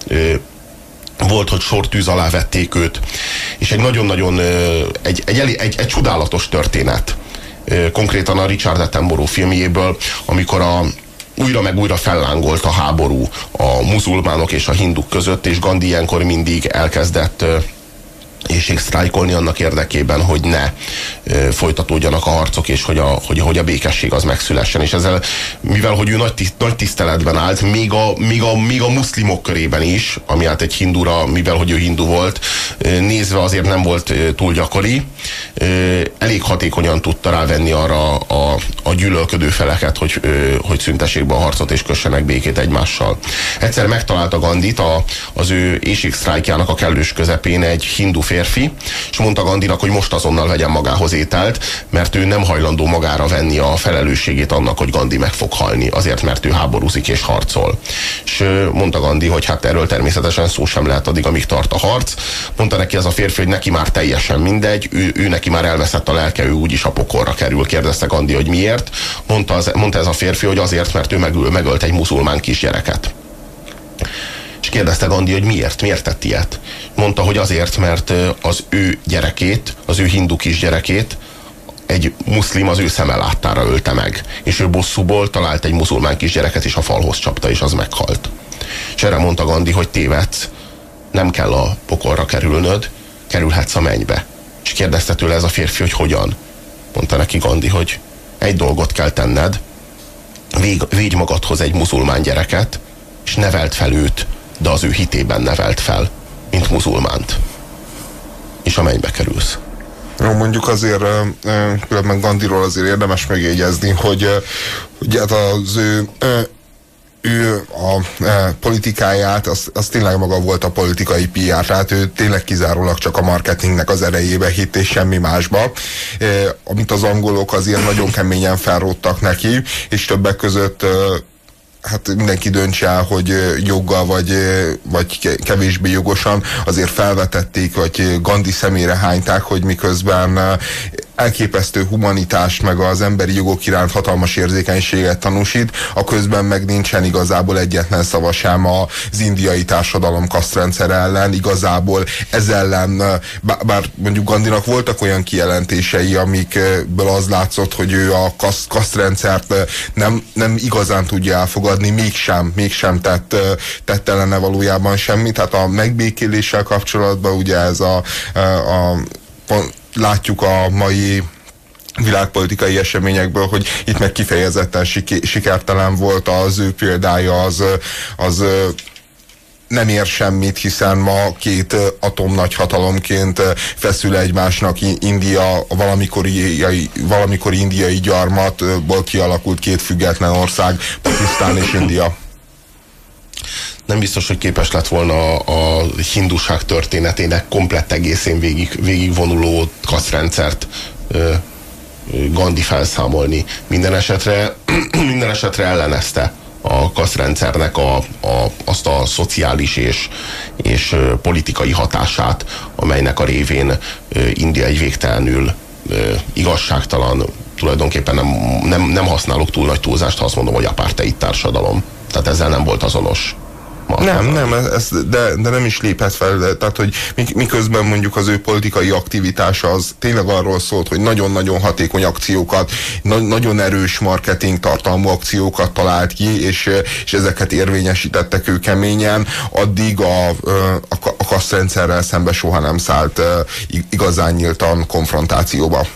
volt, hogy sortűz alá vették őt, és egy nagyon-nagyon egy csodálatos történet. Konkrétan a Richard Attenborough filmjéből, amikor újra meg újra fellángolt a háború a muzulmánok és a hinduk között, és Gandhi ilyenkor mindig elkezdett éhségsztrájkolni annak érdekében, hogy ne folytatódjanak a harcok, és hogy a békesség az megszülessen. És ezzel, mivel hogy ő nagy tiszteletben állt, még a muszlimok körében is, ami hát egy hindura, mivel hogy ő hindu volt, nézve azért nem volt túl gyakori, elég hatékonyan tudta rávenni arra a gyűlölködő feleket, hogy szüntessék be a harcot, és kössenek békét egymással. Egyszer megtalálta Gandhit az ő éhségsztrájkjának a kellős közepén egy hindu férfi, és mondta Gandhinak, hogy most azonnal vegyen magához ételt, mert ő nem hajlandó magára venni a felelősségét annak, hogy Gandhi meg fog halni, azért, mert ő háborúzik és harcol. És mondta Gandhi, hogy hát erről természetesen szó sem lehet addig, amíg tart a harc. Mondta neki ez a férfi, hogy neki már teljesen mindegy, ő neki már elveszett a lelke, ő úgyis a pokolra kerül. Kérdezte Gandhi, hogy miért. Mondta ez a férfi, hogy azért, mert ő megölt egy muzulmán kisgyereket. És kérdezte Gandhi, hogy miért tett ilyet. Mondta, hogy azért, mert az ő gyerekét, az ő hindu kisgyerekét egy muszlim az ő szeme láttára ölte meg. És ő bosszúból talált egy muzulmán kisgyereket, és a falhoz csapta, és az meghalt. És erre mondta Gandhi, hogy tévedsz, nem kell a pokolra kerülnöd, kerülhetsz a mennybe. És kérdezte tőle ez a férfi, hogy hogyan. Mondta neki Gandhi, hogy egy dolgot kell tenned, védj magadhoz egy muzulmán gyereket, és neveld fel őt, de az ő hitében nevelt fel, mint muzulmánt. És a mennybe kerülsz. Jó, mondjuk azért különben Gandhiról azért érdemes megjegyezni, hogy hát az ő a politikáját, az tényleg maga volt a politikai PR, tehát ő tényleg kizárólag csak a marketingnek az erejébe hitt, és semmi másba. Amit az angolok azért nagyon keményen felróttak neki, és többek között hát mindenki döntse el, hogy joggal vagy kevésbé jogosan azért felvetették, vagy Gandhi szemére hányták, hogy miközben elképesztő humanitást, meg az emberi jogok iránt hatalmas érzékenységet tanúsít, a közben meg nincsen igazából egyetlen szava sem az indiai társadalom kasztrendszer ellen, igazából ez ellen, bár mondjuk Gandhinak voltak olyan kijelentései, amikből az látszott, hogy ő a kasztrendszert nem igazán tudja elfogadni, mégsem tett ellene valójában semmit. Tehát a megbékéléssel kapcsolatban ugye ez látjuk a mai világpolitikai eseményekből, hogy itt meg kifejezetten sikertelen volt az ő példája, az nem ér semmit, hiszen ma két atomnagyhatalomként feszül egymásnak India, valamikor indiai gyarmatból kialakult két független ország, Pakisztán és India. Nem biztos, hogy képes lett volna a hinduság történetének komplett egészén végigvonuló kasztrendszert Gandhi felszámolni. Minden esetre ellenezte a kasztrendszernek azt a szociális és politikai hatását, amelynek a révén India egy végtelenül igazságtalan, tulajdonképpen nem használok túl nagy túlzást, ha azt mondom, hogy apartheid társadalom. Tehát ezzel nem volt azonos. De nem is lépett fel, tehát hogy miközben mondjuk az ő politikai aktivitása az tényleg arról szólt, hogy nagyon-nagyon hatékony akciókat, nagyon erős marketing tartalmú akciókat talált ki, és ezeket érvényesítettek ő keményen, addig a kasztrendszerrel szembe soha nem szállt igazán nyíltan konfrontációba.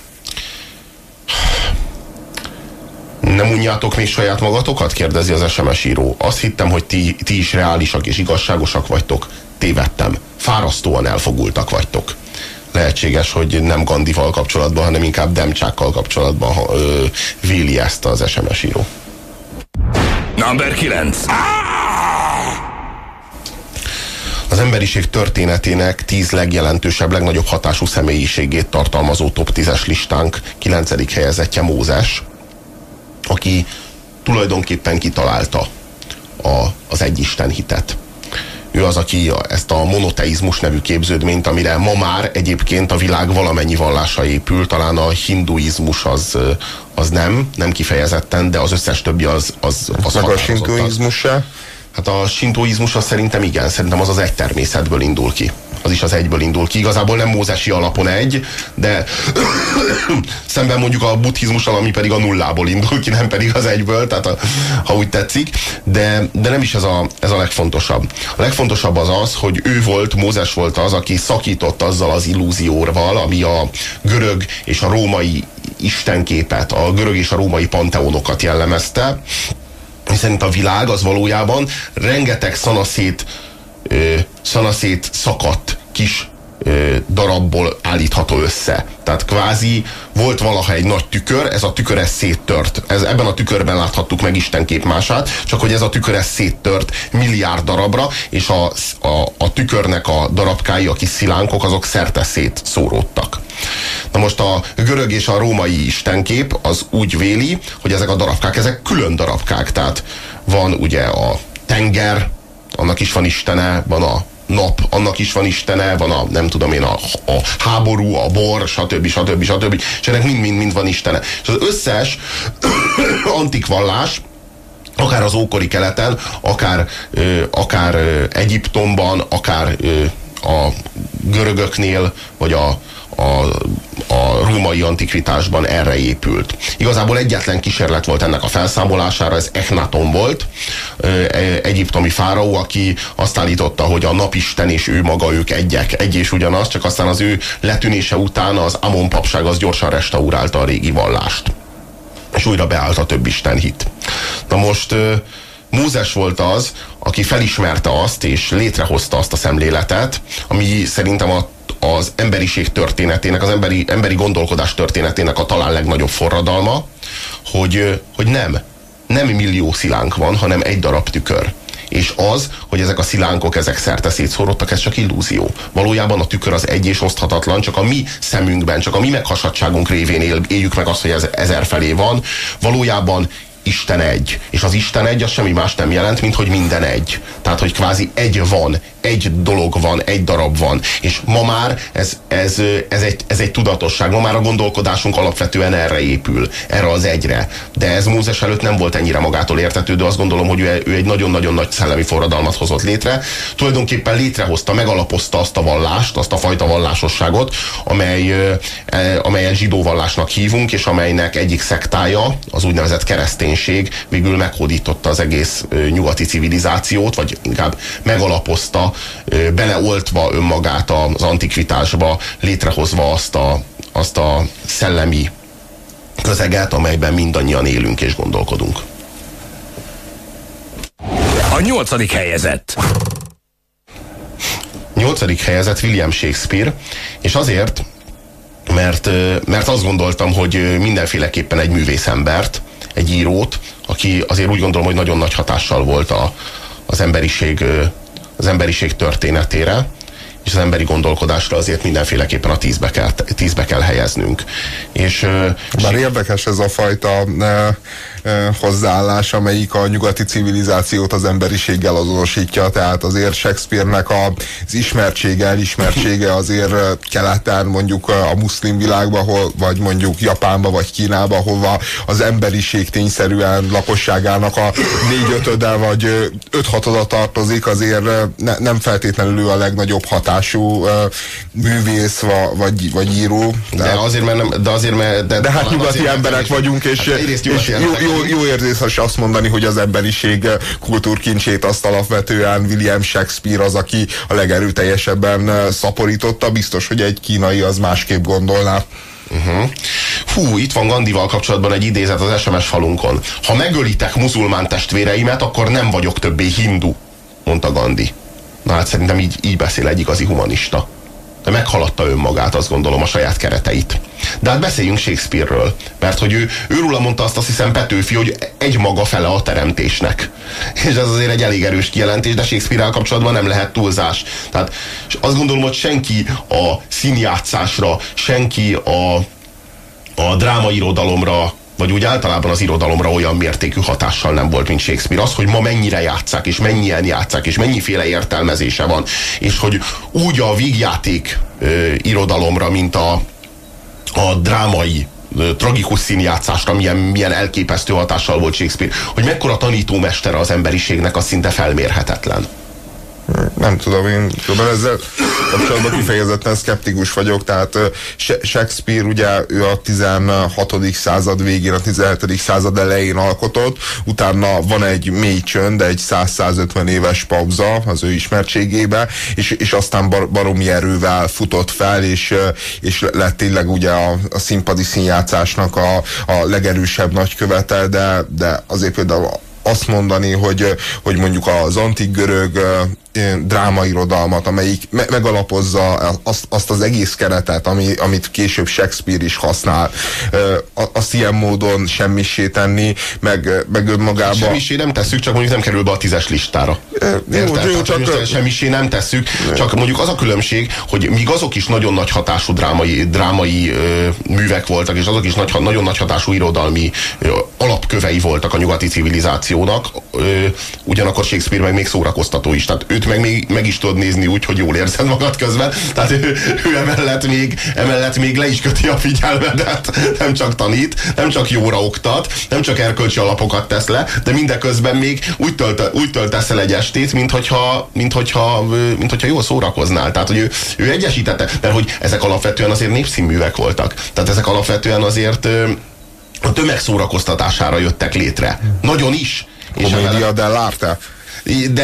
Nem unjátok még saját magatokat? Kérdezi az SMS író. Azt hittem, hogy ti is reálisak és igazságosak vagytok. Tévedtem. Fárasztóan elfogultak vagytok. Lehetséges, hogy nem Gandhival kapcsolatban, hanem inkább Demcsákkal kapcsolatban véli ezt az SMS író. Number 9. Az emberiség történetének 10 legjelentősebb, legnagyobb hatású személyiségét tartalmazó top 10-es listánk 9. helyezettje Mózes, aki tulajdonképpen kitalálta az egyisten hitet. Ő az, aki ezt a monoteizmus nevű képződményt, amire ma már egyébként a világ valamennyi vallása épül, talán a hinduizmus az nem kifejezetten, de az összes többi az meg a sintoizmus se? Hát a sintoizmus az szerintem igen, szerintem az egy természetből indul ki. Az is az egyből indul ki. Igazából nem mózesi alapon egy, de szemben mondjuk a buddhizmussal, ami pedig a nullából indul ki, nem pedig az egyből, tehát ha úgy tetszik. De nem is ez a legfontosabb. A legfontosabb az, hogy Mózes volt az, aki szakított azzal az illúzióval, ami a görög és a római istenképet, a görög és a római panteonokat jellemezte, hiszen a világ az valójában rengeteg szanaszét szakadt kis darabból állítható össze. Tehát kvázi volt valaha egy nagy tükör, ez a tükör széttört. Ebben a tükörben láthattuk meg Isten képmását, csak hogy ez a tükör széttört milliárd darabra, és a tükörnek a darabkái, a kis szilánkok, azok szerte szétszóródtak. Na most a görög és a római istenkép az úgy véli, hogy ezek a darabkák, ezek külön darabkák. Tehát van ugye a tenger, annak is van istene, van a nap, annak is van istene, van a háború, a bor, stb. És ennek mind van istene. És az összes antik vallás, akár az ókori keleten, akár Egyiptomban, akár a görögöknél, vagy a római antikvitásban erre épült. Igazából egyetlen kísérlet volt ennek a felszámolására, ez Echnaton volt, egyiptomi fáraó, aki azt állította, hogy a napisten és ő maga, ők egy és ugyanaz, csak aztán az ő letűnése után az Amon papság az gyorsan restaurálta a régi vallást. És újra beállt a több isten hit. Na most Mózes volt az, aki felismerte azt, és létrehozta azt a szemléletet, ami szerintem az emberiség történetének, az emberi gondolkodás történetének a talán legnagyobb forradalma, hogy nem millió szilánk van, hanem egy darab tükör. És az, hogy ezek a szilánkok, ezek szerte szétszórodtak, ez csak illúzió. Valójában a tükör az egy és oszthatatlan, csak a mi szemünkben, csak a mi meghasadtságunk révén éljük meg azt, hogy ez 1000 felé van. Valójában Isten egy. És az Isten egy az semmi más nem jelent, mint hogy minden egy. Tehát, hogy kvázi egy van, egy dolog van, egy darab van. És ma már ez egy tudatosság. Ma már a gondolkodásunk alapvetően erre épül, erre az egyre. De ez Mózes előtt nem volt ennyire magától értetődő. Azt gondolom, hogy ő egy nagyon-nagyon nagy szellemi forradalmat hozott létre. Tulajdonképpen létrehozta, megalapozta azt a vallást, azt a fajta vallásosságot, amelyet zsidó vallásnak hívunk, és amelynek egyik szektája, az úgynevezett kereszténység végül meghódította az egész nyugati civilizációt, vagy inkább megalapozta, beleoltva önmagát az antikvitásba, létrehozva azt a szellemi közeget, amelyben mindannyian élünk és gondolkodunk. A 8. helyezett. 8. helyezett William Shakespeare, és azért, mert azt gondoltam, hogy mindenféleképpen egy művészembert, egy írót, aki azért úgy gondolom, hogy nagyon nagy hatással volt az emberiség történetére, és az emberi gondolkodásra azért mindenféleképpen a 10-be kell helyeznünk. Bár érdekes ez a fajta hozzáállás, amelyik a nyugati civilizációt az emberiséggel azonosítja, tehát azért Shakespeare-nek az elismertsége azért keleten, mondjuk a muszlim világban, vagy mondjuk Japánba, vagy Kínába, hova az emberiség tényszerűen lakosságának a 4/5-e vagy 5/6 tartozik, azért nem feltétlenül a legnagyobb hatású művész vagy író. De hát nyugati emberek vagyunk, és jó érzés azt mondani, hogy az emberiség kultúrkincsét azt alapvetően William Shakespeare az, aki a legerőteljesebben szaporította. Biztos, hogy egy kínai az másképp gondolná. Fú, itt van Gandival kapcsolatban egy idézet az SMS falunkon. Ha megölitek muzulmán testvéreimet, akkor nem vagyok többé hindu, mondta Gandhi. Na hát szerintem így beszél egy igazi humanista. De meghaladta önmagát, azt gondolom, a saját kereteit. De hát beszéljünk Shakespeare-ről, mert hogy őróla mondta azt hiszem Petőfi, hogy egy maga fele a teremtésnek. És ez azért egy elég erős kijelentés, de Shakespeare-rel kapcsolatban nem lehet túlzás. Tehát azt gondolom, hogy senki a színjátszásra, senki a drámairodalomra, vagy úgy általában az irodalomra olyan mértékű hatással nem volt, mint Shakespeare. Az, hogy ma mennyire játsszák, és mennyien játsszák, és mennyiféle értelmezése van, és hogy úgy a vígjáték irodalomra, mint a drámai, tragikus színjátszásra milyen elképesztő hatással volt Shakespeare, hogy mekkora tanítómestere az emberiségnek, az szinte felmérhetetlen. Nem tudom, én ezzel kapcsolatban kifejezetten szkeptikus vagyok, tehát Shakespeare ugye ő a 16. század végén, a 17. század elején alkotott, utána van egy mély csönd, egy 100-150 éves pauza az ő ismertségébe, és aztán baromi erővel futott fel, és lett tényleg ugye a színpadi színjátszásnak a legerősebb nagykövete, de azért például azt mondani, hogy mondjuk az antik görög drámairodalmat, amelyik megalapozza azt az egész keretet, amit később Shakespeare is használ, azt ilyen módon semmissé tenni, meg önmagában. Semmissé nem tesszük, csak mondjuk nem kerül be a 10-es listára. Semmissé nem tesszük, csak mondjuk az a különbség, hogy míg azok is nagyon nagy hatású drámai művek voltak, és azok is nagyon nagy hatású irodalmi alapkövei voltak a nyugati civilizációnak, ugyanakkor Shakespeare meg még szórakoztató is. Tehát őt meg is tudod nézni úgy, hogy jól érzed magad közben. Tehát ő emellett még le is köti a figyelmedet. Nem csak tanít, nem csak jóra oktat, nem csak erkölcsi alapokat tesz le, de mindeközben még úgy töltesz el egy estét, mint hogyha jól szórakoznál. Tehát, hogy ő egyesítette, mert hogy ezek alapvetően azért népszínművek voltak. Tehát ezek alapvetően azért a tömegszórakoztatására jöttek létre. Nagyon is. Commedia dell'arte. De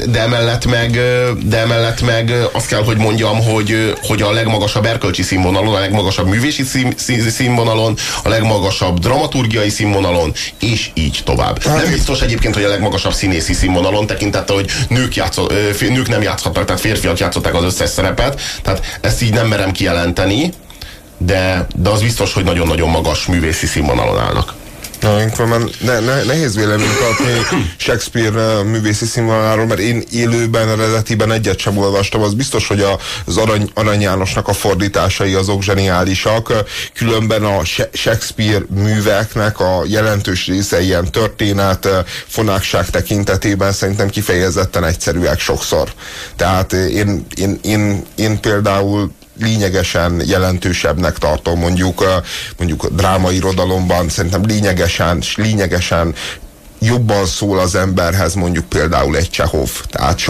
emellett meg azt kell, hogy mondjam, hogy a legmagasabb erkölcsi színvonalon, a legmagasabb művészi színvonalon, a legmagasabb dramaturgiai színvonalon, és így tovább. Nem biztos egyébként, hogy a legmagasabb színészi színvonalon, tekintettel, hogy nők nem játszhatnak, tehát férfiak játszották az összes szerepet, tehát ezt így nem merem kijelenteni, de az biztos, hogy nagyon-nagyon magas művészi színvonalon állnak. Nehéz véleményt adni Shakespeare művészi színvonaláról, mert én élőben, eredetiben egyet sem olvastam. Az biztos, hogy az Arany Jánosnak a fordításai azok zseniálisak, különben a Shakespeare műveknek a jelentős része ilyen történet, fonákság tekintetében szerintem kifejezetten egyszerűek sokszor. Tehát én például lényegesen jelentősebbnek tartom, mondjuk a drámairodalomban szerintem lényegesen jobban szól az emberhez mondjuk például egy Csehov. Tehát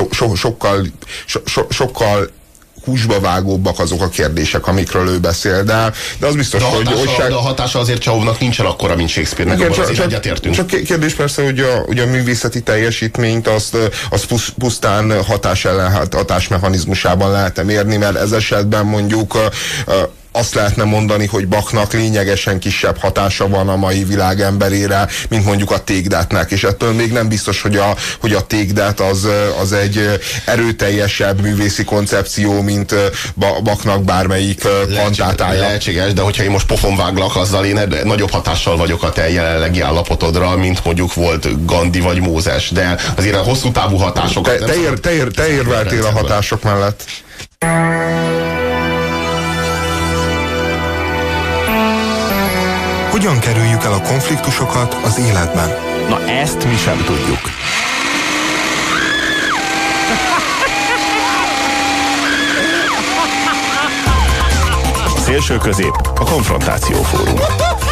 sokkal húsba vágóbbak azok a kérdések, amikről ő beszél, de az biztos, de a hatása azért Csehovnak nincsen akkora, mint Shakespeare-nek, abban azért egyetértünk. Csak kérdés persze, hogy a művészeti teljesítményt azt pusztán hatásmechanizmusában lehet mérni, mert ez esetben mondjuk azt lehetne mondani, hogy Bachnak lényegesen kisebb hatása van a mai világ emberére, mint mondjuk a Take-That-nek, és ettől még nem biztos, hogy a Take-That az egy erőteljesebb művészi koncepció, mint Bachnak bármelyik kantátája. Lehetséges, de hogyha én most pofon váglak, azzal én nagyobb hatással vagyok a te jelenlegi állapotodra, mint mondjuk volt Gandhi vagy Mózes, de azért a hosszú távú hatásokat... Te érveltél a hatások mellett. Hogyan kerüljük el a konfliktusokat az életben? Na ezt mi sem tudjuk. Szélső közép, a Konfrontáció Fórum.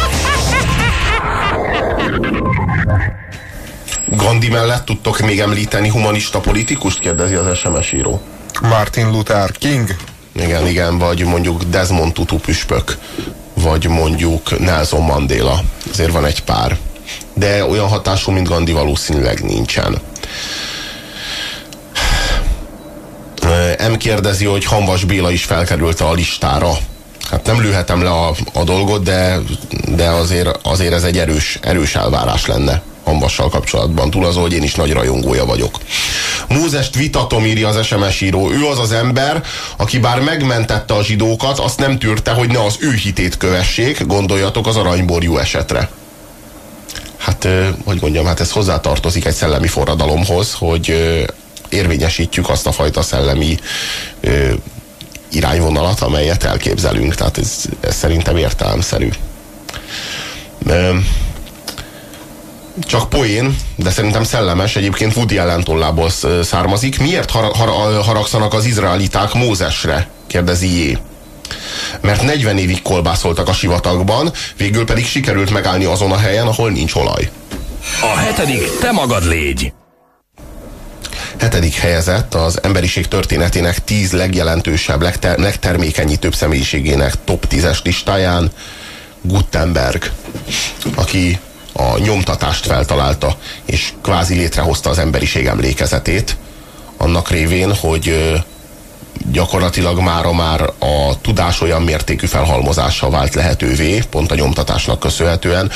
Gandhi mellett tudtok még említeni humanista politikust? Kérdezi az SMS író. Martin Luther King. Igen, vagy mondjuk Desmond Tutu püspök, vagy mondjuk Nelson Mandela. Azért van egy pár. De olyan hatású, mint Gandhi valószínűleg nincsen. M kérdezi, hogy Hamvas Béla is felkerült a listára. Hát nem lőhetem le a dolgot, de azért ez egy erős elvárás lenne Hamvassal kapcsolatban. Túl azon, hogy én is nagy rajongója vagyok. Mózest vitatom, írja az SMS író. Ő az az ember, aki bár megmentette a zsidókat, azt nem tűrte, hogy ne az ő hitét kövessék. Gondoljatok az aranyborjú esetre. Hát, hogy mondjam, hát ez hozzátartozik egy szellemi forradalomhoz, hogy érvényesítjük azt a fajta szellemi irányvonalat, amelyet elképzelünk. Tehát ez szerintem értelemszerű. Csak poén, de szerintem szellemes, egyébként Woody Allen tollából származik. Miért haragszanak az izraeliták Mózesre? Kérdezi J. Mert 40 évig kolbászoltak a sivatagban, végül pedig sikerült megállni azon a helyen, ahol nincs olaj. A hetedik, te magad légy! 7. helyezett az emberiség történetének 10 legjelentősebb, legtermékenyítőbb személyiségének top 10-es listáján Gutenberg, aki a nyomtatást feltalálta, és kvázi létrehozta az emberiség emlékezetét, annak révén, hogy gyakorlatilag mára már a tudás olyan mértékű felhalmozása vált lehetővé, pont a nyomtatásnak köszönhetően,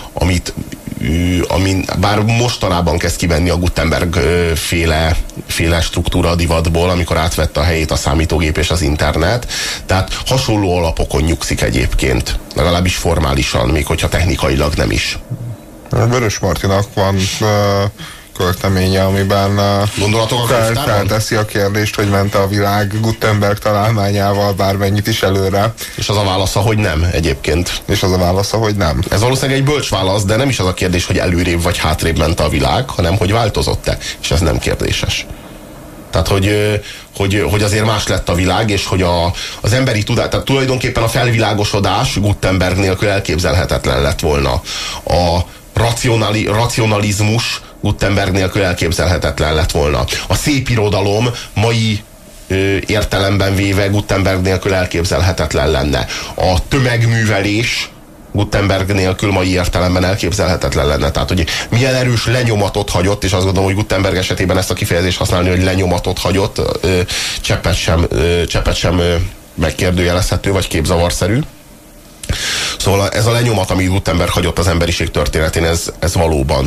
amin bár mostanában kezd kivenni a Gutenberg féle struktúra a divatból, amikor átvette a helyét a számítógép és az internet, tehát hasonló alapokon nyugszik egyébként, legalábbis formálisan, még hogyha technikailag nem is. Vörös Martinak van költeménye, amiben felteszi a kérdést, hogy ment a világ Gutenberg találmányával bármennyit is előre. És az a válasza, hogy nem egyébként. És az a válasza, hogy nem. Ez valószínűleg egy bölcs válasz, de nem is az a kérdés, hogy előrébb vagy hátrébb ment a világ, hanem hogy változott-e. És ez nem kérdéses. Tehát, hogy azért más lett a világ, és hogy az emberi tudás, tehát tulajdonképpen a felvilágosodás Gutenberg nélkül elképzelhetetlen lett volna. A racionalizmus Gutenberg nélkül elképzelhetetlen lett volna. A szépirodalom mai értelemben véve Gutenberg nélkül elképzelhetetlen lenne. A tömegművelés Gutenberg nélkül mai értelemben elképzelhetetlen lenne. Tehát, hogy milyen erős lenyomatot hagyott, és azt gondolom, hogy Gutenberg esetében ezt a kifejezést használni, hogy lenyomatot hagyott, cseppet sem megkérdőjelezhető, vagy képzavarszerű. Szóval ez a lenyomat, amit Gutenberg hagyott az emberiség történetén, ez valóban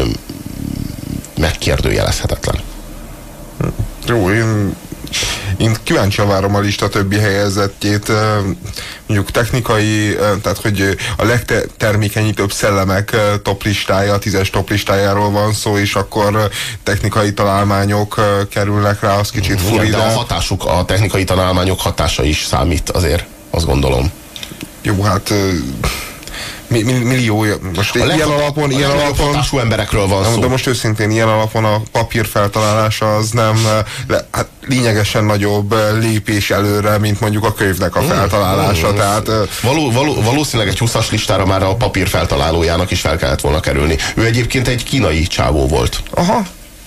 megkérdőjelezhetetlen. Jó, én kíváncsian várom a lista többi helyezettjét. mondjuk technikai, tehát hogy a legtermékenyítőbb szellemek toplistája, 10-es toplistájáról van szó, és akkor technikai találmányok kerülnek rá, az kicsit furi. De a hatásuk, a technikai találmányok hatása is számít azért, azt gondolom. Jó, hát millió, most ilyen alapon hatású emberekről van szó. De most őszintén ilyen alapon a papír feltalálása az nem hát lényegesen nagyobb lépés előre, mint mondjuk a könyvnek a feltalálása. Tehát, valószínűleg egy 20-as listára már a papír feltalálójának is fel kellett volna kerülni. Ő egyébként egy kínai csávó volt. Aha.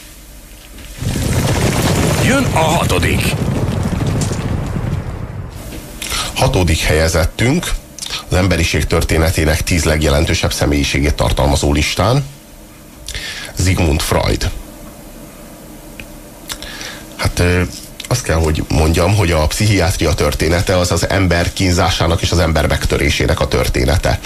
Jön a 6. 6. helyezettünk az emberiség történetének 10 legjelentősebb személyiségét tartalmazó listán Sigmund Freud. Hát azt kell, hogy mondjam, hogy a pszichiátria története az az ember kínzásának és az ember megtörésének a története.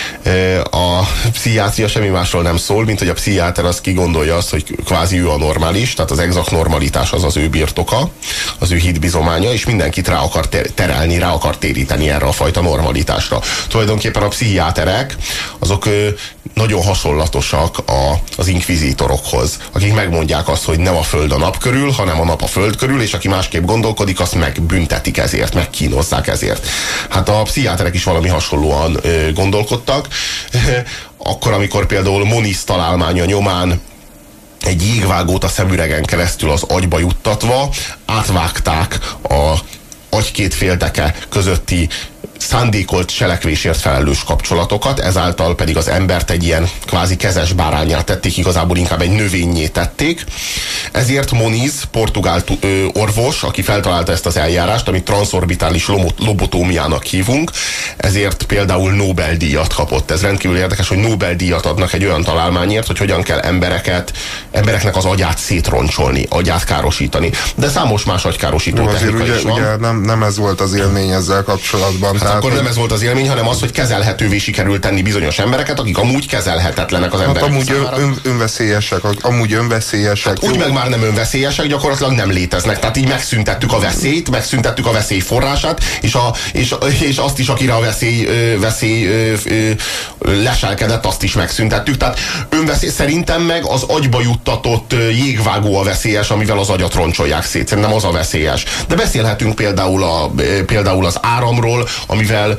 A pszichiátria semmi másról nem szól, mint hogy a pszichiáter az kigondolja azt, hogy kvázi ő a normális, tehát az exakt normalitás az az ő birtoka, az ő hitbizománya, és mindenkit rá akar terelni, rá akar téríteni erre a fajta normalitásra. Tulajdonképpen a pszichiáterek azok nagyon hasonlatosak az inkvizítorokhoz, akik megmondják azt, hogy nem a föld a nap körül, hanem a nap a föld körül, és aki másképp gondolkodik, azt megbüntetik ezért, megkínozzák ezért. Hát a pszichiáterek is valami hasonlóan gondolkodtak. Akkor, amikor például Moniz találmánya nyomán egy jégvágót a szemüregen keresztül az agyba juttatva átvágták a agy két félteke közötti szándékolt cselekvésért felelős kapcsolatokat, ezáltal pedig az embert egy ilyen kvázi kezes bárányát tették, igazából inkább egy növényé tették. Ezért Moniz, portugál orvos, aki feltalálta ezt az eljárást, amit transzorbitális lobotómiának hívunk, ezért például Nobel-díjat kapott. Ez rendkívül érdekes, hogy Nobel-díjat adnak egy olyan találmányért, hogy hogyan kell embereknek az agyát szétroncsolni, agyát károsítani. De számos más agykárosító technika is van. Ugye nem ez volt az élmény ezzel kapcsolatban. Hát akkor nem ez volt az élmény, hanem az, hogy kezelhetővé sikerült tenni bizonyos embereket, akik amúgy kezelhetetlenek az emberek amúgy önveszélyesek. Hát úgy meg már nem önveszélyesek, gyakorlatilag nem léteznek. Tehát így megszüntettük a veszélyt, megszüntettük a veszély forrását, és azt is, akire a veszély leselkedett, azt is megszüntettük. Tehát szerintem meg az agyba juttatott jégvágó a veszélyes, amivel az agyat roncsolják szét. Szerintem az a veszélyes. De beszélhetünk például az áramról, amivel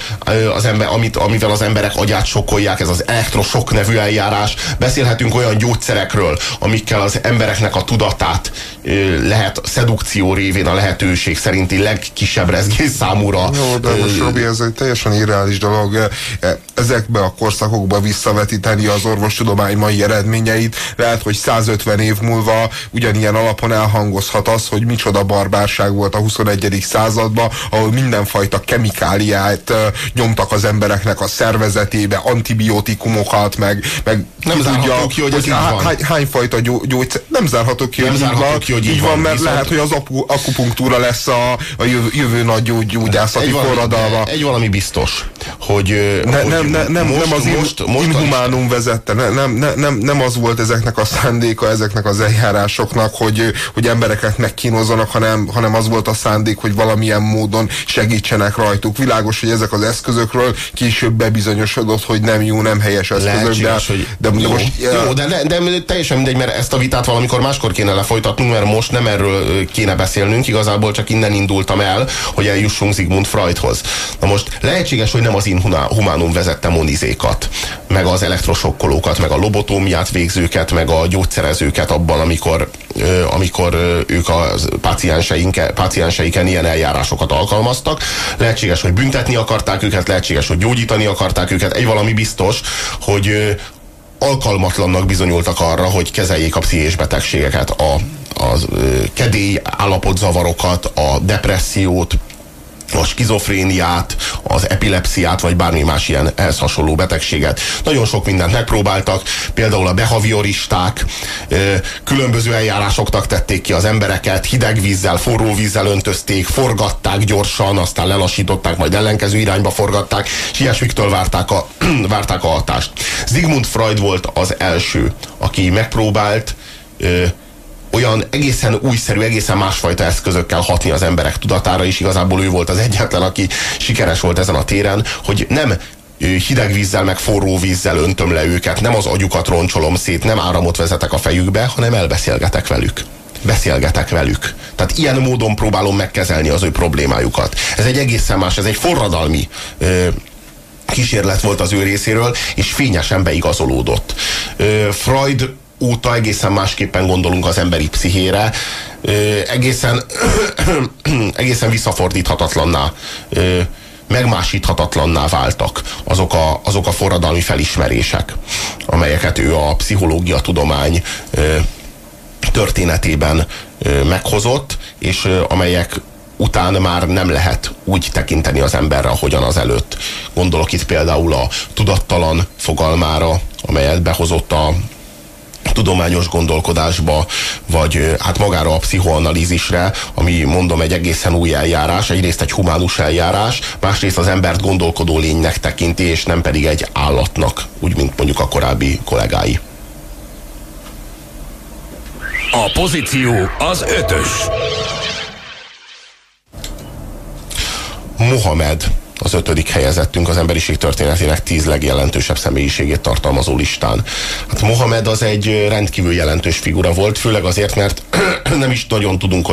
az emberek agyát sokkolják, ez az elektrosokk nevű eljárás. Beszélhetünk olyan gyógyszerekről, amikkel az embereknek a tudatát lehet szedukció révén a lehetőség szerinti legkisebb rezgésszámúra. Jó, de most Robi, ez egy teljesen irreális dolog. Ezekbe a korszakokba visszavetíteni az orvostudomány mai eredményeit. Lehet, hogy 150 év múlva ugyanilyen alapon elhangozhat az, hogy micsoda barbárság volt a 21. században, ahol mindenfajta kemikáliát nyomtak az embereknek a szervezetébe, antibiotikumokat, meg nem zárható ki, hogy ez így van. Hányfajta gyógyszer. Nem zárható ki, hogy így van, mert lehet, hogy az akupunktúra lesz a jövő nagy gyógyászati forradalma. Egy valami biztos, hogy nem az inhumánum vezette, nem az volt ezeknek a szándéka, ezeknek az eljárásoknak, hogy embereket megkínozzanak, hanem az volt a szándék, hogy valamilyen módon segítsenek rajtuk. Világos, hogy ezek az eszközökről később bebizonyosodott, hogy nem jó, nem helyes eszközök, de teljesen mindegy, mert ezt a vitát valamikor máskor kéne lefolytatnunk, mert most nem erről kéne beszélnünk, igazából csak innen indultam el, hogy eljussunk Sigmund Freudhoz. Na most lehetséges, hogy nem az inhumánum vezette Monizékat, meg az elektrosokkolókat, meg a lobotómiát végzőket, meg a gyógyszerezőket abban, amikor ők a pácienseiken ilyen eljárásokat alkalmaztak. Lehetséges, hogy büntetni akarták őket, lehetséges, hogy gyógyítani akarták őket. Egy valami biztos, hogy alkalmatlannak bizonyultak arra, hogy kezeljék a pszichés betegségeket, a kedély állapotzavarokat, a depressziót, a skizofréniát, az epilepsziát, vagy bármi más ilyen ehhez hasonló betegséget. Nagyon sok mindent megpróbáltak, például a behavioristák különböző eljárásoknak tették ki az embereket, hideg vízzel, forró vízzel öntözték, forgatták gyorsan, aztán lelassították, majd ellenkező irányba forgatták, és ilyesmiktől várták a hatást. Sigmund Freud volt az első, aki megpróbált olyan egészen újszerű, egészen másfajta eszközökkel hatni az emberek tudatára, és igazából ő volt az egyetlen, aki sikeres volt ezen a téren, hogy nem hideg vízzel meg forró vízzel öntöm le őket, nem az agyukat roncsolom szét, nem áramot vezetek a fejükbe, hanem elbeszélgetek velük. Beszélgetek velük. Tehát ilyen módon próbálom megkezelni az ő problémájukat. Ez egy egészen más, ez egy forradalmi kísérlet volt az ő részéről, és fényesen beigazolódott. Freud óta egészen másképpen gondolunk az emberi pszichére, egészen visszafordíthatatlanná, megmásíthatatlanná váltak azok a forradalmi felismerések, amelyeket ő a pszichológia tudomány történetében meghozott, és amelyek után már nem lehet úgy tekinteni az emberre, ahogyan az előtt. Gondolok itt például a tudattalan fogalmára, amelyet behozott a tudományos gondolkodásba, vagy hát magára a pszichoanalízisre, ami, mondom, egy egészen új eljárás, egyrészt egy humánus eljárás, másrészt az embert gondolkodó lénynek tekinti, és nem pedig egy állatnak, úgy, mint mondjuk a korábbi kollégái. A pozíció az 5-ös. Mohamed az 5. helyezettünk az emberiség történetének 10 legjelentősebb személyiségét tartalmazó listán. Hát Mohamed az egy rendkívül jelentős figura volt, főleg azért, mert nem is nagyon tudunk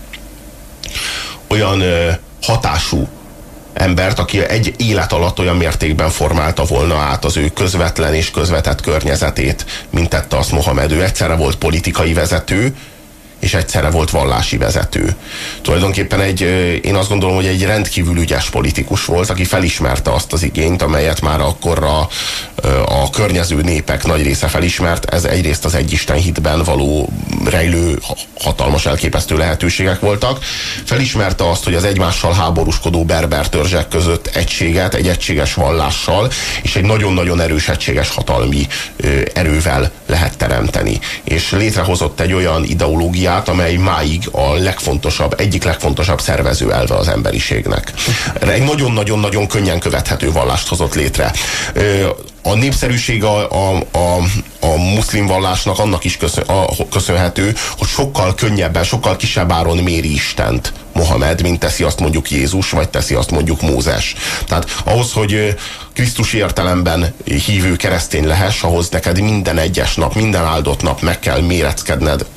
olyan hatású embert, aki egy élet alatt olyan mértékben formálta volna át az ő közvetlen és közvetett környezetét, mint tette azt Mohamed. Ő egyszerre volt politikai vezető, és egyszerre volt vallási vezető. Tulajdonképpen én azt gondolom, hogy egy rendkívül ügyes politikus volt, aki felismerte azt az igényt, amelyet már akkor a környező népek nagy része felismert. Ez egyrészt az egyisten hitben való rejlő hatalmas elképesztő lehetőségek voltak. Felismerte azt, hogy az egymással háborúskodó berber törzsek között egységet, egy egységes vallással és egy nagyon-nagyon erős egységes hatalmi erővel lehet teremteni. És létrehozott egy olyan ideológiát, amely máig egyik legfontosabb szervező elve az emberiségnek. Egy nagyon-nagyon-nagyon könnyen követhető vallást hozott létre. A népszerűség a muszlim vallásnak annak is köszönhető, hogy sokkal könnyebben, sokkal kisebb áron méri Istent Mohamed, mint teszi azt mondjuk Jézus, vagy teszi azt mondjuk Mózes. Tehát ahhoz, hogy krisztusi értelemben hívő keresztény lehess, ahhoz neked minden egyes nap, minden áldott nap meg kell méreckedned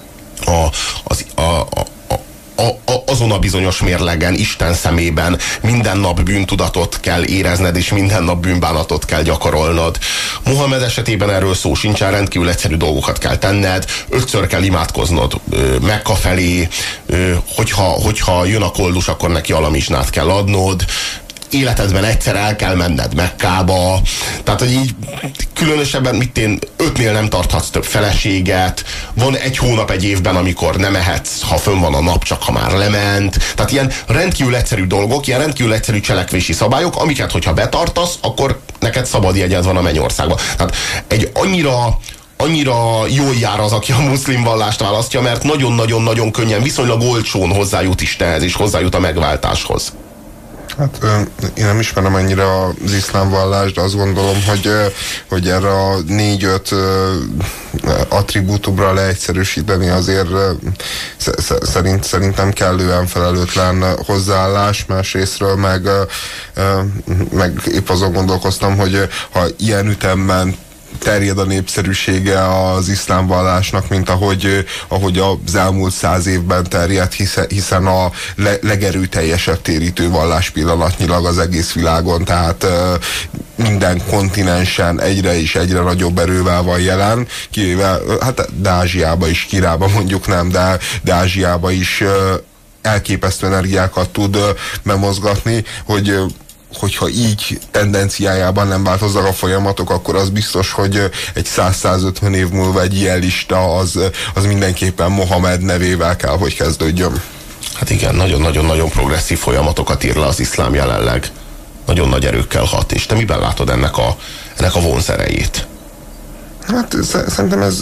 azon a bizonyos mérlegen, Isten szemében minden nap bűntudatot kell érezned, és minden nap bűnbánatot kell gyakorolnod. Mohamed esetében erről szó sincsen, rendkívül egyszerű dolgokat kell tenned, 5-ször kell imádkoznod Mekka felé, hogyha jön a koldus, akkor neki alamizsnát kell adnod, életedben egyszer el kell menned Mekkába, tehát, hogy így különösebben 5-nél nem tarthatsz több feleséget, van 1 hónap egy évben, amikor nem ehetsz, ha fönn van a nap, csak ha már lement. Tehát ilyen rendkívül egyszerű dolgok, ilyen rendkívül egyszerű cselekvési szabályok, amiket, hogyha betartasz, akkor neked szabad jegyed van a mennyországba. Tehát egy annyira jól jár az, aki a muszlim vallást választja, mert nagyon-nagyon-nagyon könnyen, viszonylag olcsón hozzájut Istenhez, és hozzájut a megváltáshoz. Hát én nem ismerem ennyire az iszlám vallást, de azt gondolom, hogy erre a 4-5 attribútumra leegyszerűsíteni azért szerintem kellően felelőtlen hozzáállás, másrésztről meg épp azon gondolkoztam, hogy ha ilyen ütemben terjed a népszerűsége az iszlám vallásnak, mint ahogy az elmúlt 100 évben terjed, hiszen a legerőteljesebb térítő vallás pillanatnyilag az egész világon, tehát minden kontinensen egyre nagyobb erővel van jelen, kivéve, hát de Ázsiába is, Kínába mondjuk nem, de Ázsiába is elképesztő energiákat tud bemozgatni, hogyha így tendenciájában nem változnak a folyamatok, akkor az biztos, hogy egy 100-150 év múlva egy ilyen lista az mindenképpen Mohamed nevével kell, hogy kezdődjön. Hát igen, nagyon-nagyon-nagyon progresszív folyamatokat ír le az iszlám jelenleg. Nagyon nagy erőkkel hat. És te miben látod ennek a vonzerejét? Hát szerintem ez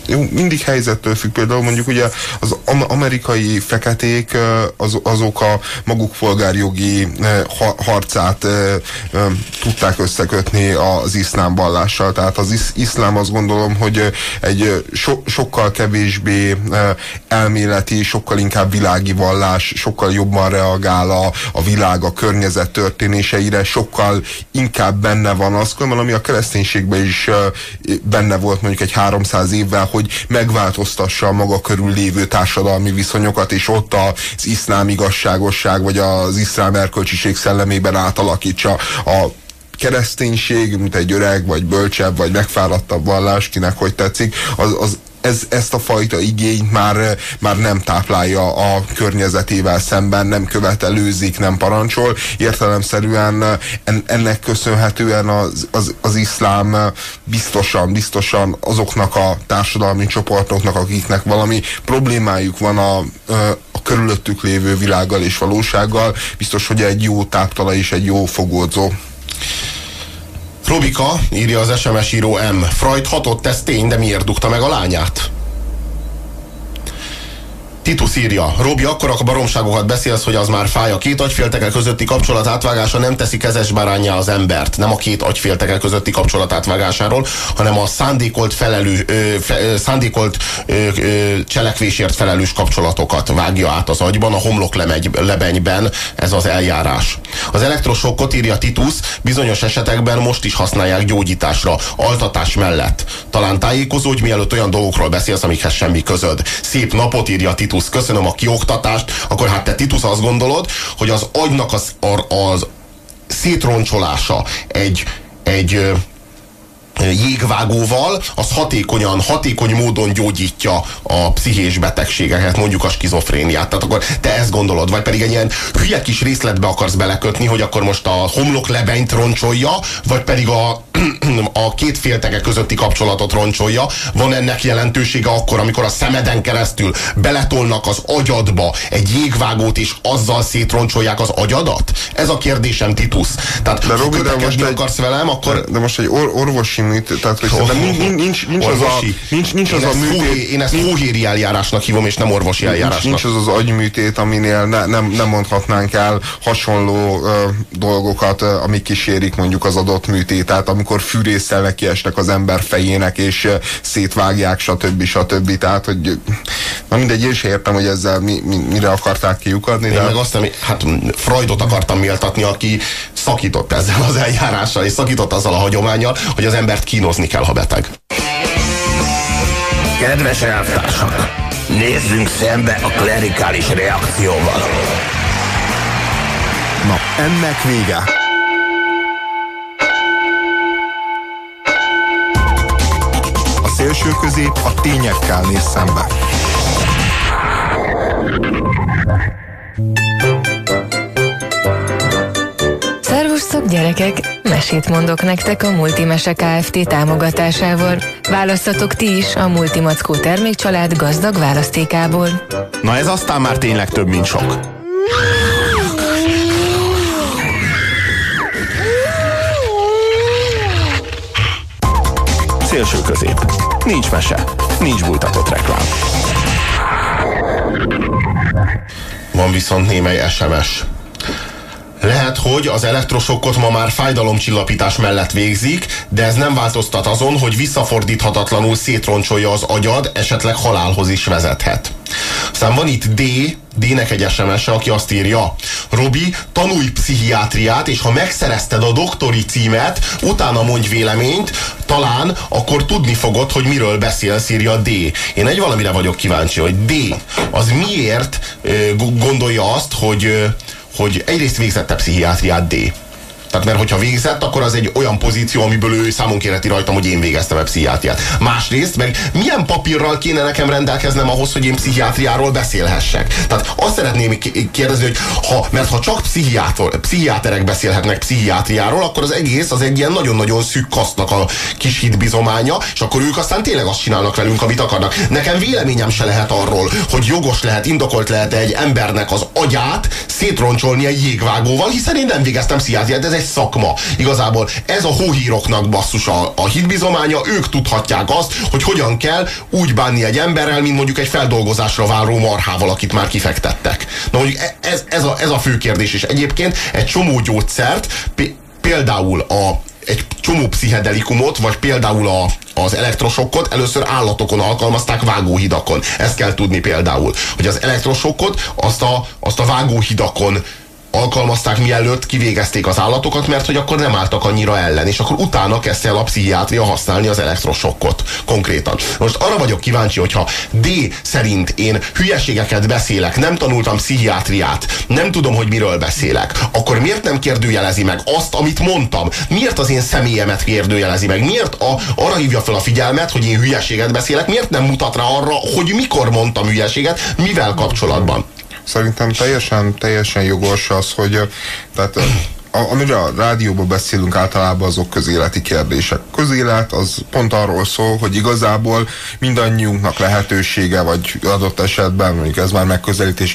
mindig helyzettől függ. Például mondjuk ugye az amerikai feketék azok a maguk polgárjogi harcát tudták összekötni az iszlám vallással. Tehát az iszlám, azt gondolom, hogy egy sokkal kevésbé elméleti, sokkal inkább világi vallás, sokkal jobban reagál a világ, a környezet történéseire, sokkal inkább benne van az, ami a kereszténységben is benne volt mondjuk egy 300 évvel, hogy megváltoztassa a maga körül lévő társadalmi viszonyokat, és ott az iszlám igazságosság, vagy az iszlám erkölcsiség szellemében átalakítsa a kereszténység, mint egy öreg, vagy bölcsebb, vagy megfáradtabb vallás, kinek hogy tetszik, ezt a fajta igényt már nem táplálja a környezetével szemben, nem követelőzik, nem parancsol. Értelemszerűen ennek köszönhetően az iszlám biztosan azoknak a társadalmi csoportoknak, akiknek valami problémájuk van a körülöttük lévő világgal és valósággal, biztos, hogy egy jó táptala és egy jó fogódzó. Robika, írja az SMS író M. Freud hatott, ez tény, de miért dugta meg a lányát? Titus írja, Robi, akkor a baromságokat beszélsz, hogy az már fáj. A két agyfélteke közötti kapcsolat átvágása nem teszi kezesbáránnyá az embert. Nem a két agyfélteke közötti kapcsolat átvágásáról, hanem a szándékolt cselekvésért felelős kapcsolatokat vágja át az agyban, a homloklebenyben ez az eljárás. Az elektrosokkot, írja Titus, bizonyos esetekben most is használják gyógyításra, altatás mellett. Talán tájékozódj, mielőtt olyan dolgokról beszélsz, amikhez semmi közöd. Szép napot, írja Titus. Köszönöm a kioktatást. Akkor hát te, Titus, azt gondolod, hogy az agynak az szétroncsolása egy jégvágóval, az hatékony módon gyógyítja a pszichés betegségeket, mondjuk a skizofréniát. Tehát akkor te ezt gondolod, vagy pedig egy ilyen hülye kis részletbe akarsz belekötni, hogy akkor most a homloklebenyt roncsolja, vagy pedig a két félteke közötti kapcsolatot roncsolja. Van ennek jelentősége akkor, amikor a szemeden keresztül beletolnak az agyadba egy jégvágót, és azzal szétroncsolják az agyadat? Ez a kérdésem, Titus. Tehát de ha kötekedni akarsz velem, akkor... De most egy orvosi műtét, tehát hogy nincs az a műtét. Én ezt hóhéri eljárásnak hívom, és nem orvosi eljárásnak. Nincs az az agyműtét, aminél nem mondhatnánk el hasonló dolgokat, amik kísérik mondjuk az adott műtétet, amikor fűrésszel nekiesnek az ember fejének, és szétvágják, stb. Tehát, hogy na mindegy, én sem értem, hogy ezzel mire akarták kiukadni. Én meg azt nem, hát Freudot akartam méltatni, aki szakított ezzel az eljárással, és szakított azzal a hagyománnyal, hogy az embert kínozni kell, ha beteg. Kedves elvtársak, nézzünk szembe a klerikális reakcióval. Na, ennek vége. A szélső közép a tényekkel néz szembe. Szervusztok, gyerekek! Mesét mondok nektek a Multimese Kft. Támogatásával. Választatok ti is a Multimackó termékcsalád gazdag választékából. Na ez aztán már tényleg több, mint sok. Szélső közép. Nincs mese, nincs bújtatott reklám. Van viszont némely SMS. Lehet, hogy az elektrosokkot ma már fájdalomcsillapítás mellett végzik, de ez nem változtat azon, hogy visszafordíthatatlanul szétroncsolja az agyad, esetleg halálhoz is vezethet. Aztán van itt D-nek egy SMS-e, aki azt írja: Robi, tanulj pszichiátriát, és ha megszerezted a doktori címet, utána mondj véleményt, talán akkor tudni fogod, hogy miről beszélsz, írja D. Én egy valamire vagyok kíváncsi, hogy D az miért gondolja azt, hogy egyrészt végzette pszichiátriát D. Tehát mert hogyha végzett, akkor az egy olyan pozíció, amiből ő számon kérheti rajtam, hogy én végeztem a pszichiátriát. Másrészt meg milyen papírral kéne nekem rendelkeznem ahhoz, hogy én pszichiátriáról beszélhessek? Tehát azt szeretném kérdezni, hogy mert ha csak pszichiáterek beszélhetnek pszichiátriáról, akkor az egész az egy ilyen nagyon-nagyon szűk kasztnak a kis hitbizománya, és akkor ők aztán tényleg azt csinálnak velünk, amit akarnak. Nekem véleményem se lehet arról, hogy jogos lehet, indokolt lehet egy embernek az agyát szétroncsolni egy jégvágóval, hiszen én nem végeztem pszichiátriát. Ez egy szakma. Igazából ez a hóhíroknak basszus a hitbizománya, ők tudhatják azt, hogy hogyan kell úgy bánni egy emberrel, mint mondjuk egy feldolgozásra váró marhával, akit már kifektettek. Na mondjuk ez a fő kérdés, és egyébként egy csomó gyógyszert, például egy csomó pszichedelikumot, vagy például az elektrosokkot először állatokon alkalmazták vágóhidakon. Ezt kell tudni például, hogy az elektrosokkot azt a vágóhidakon alkalmazták, mielőtt kivégezték az állatokat, mert hogy akkor nem álltak annyira ellen, és akkor utána kezdte el a pszichiátria használni az elektrosokkot konkrétan. Most arra vagyok kíváncsi, hogyha D szerint én hülyeségeket beszélek, nem tanultam pszichiátriát, nem tudom, hogy miről beszélek, akkor miért nem kérdőjelezi meg azt, amit mondtam? Miért az én személyemet kérdőjelezi meg? Miért arra hívja fel a figyelmet, hogy én hülyeséget beszélek? Miért nem mutat rá arra, hogy mikor mondtam hülyeséget, mivel kapcsolatban? Szerintem teljesen jogos az, hogy tehát amire a rádióban beszélünk általában, azok közéleti kérdések. Közélet az pont arról szól, hogy igazából mindannyiunknak lehetősége, vagy adott esetben, mondjuk ez már megközelítés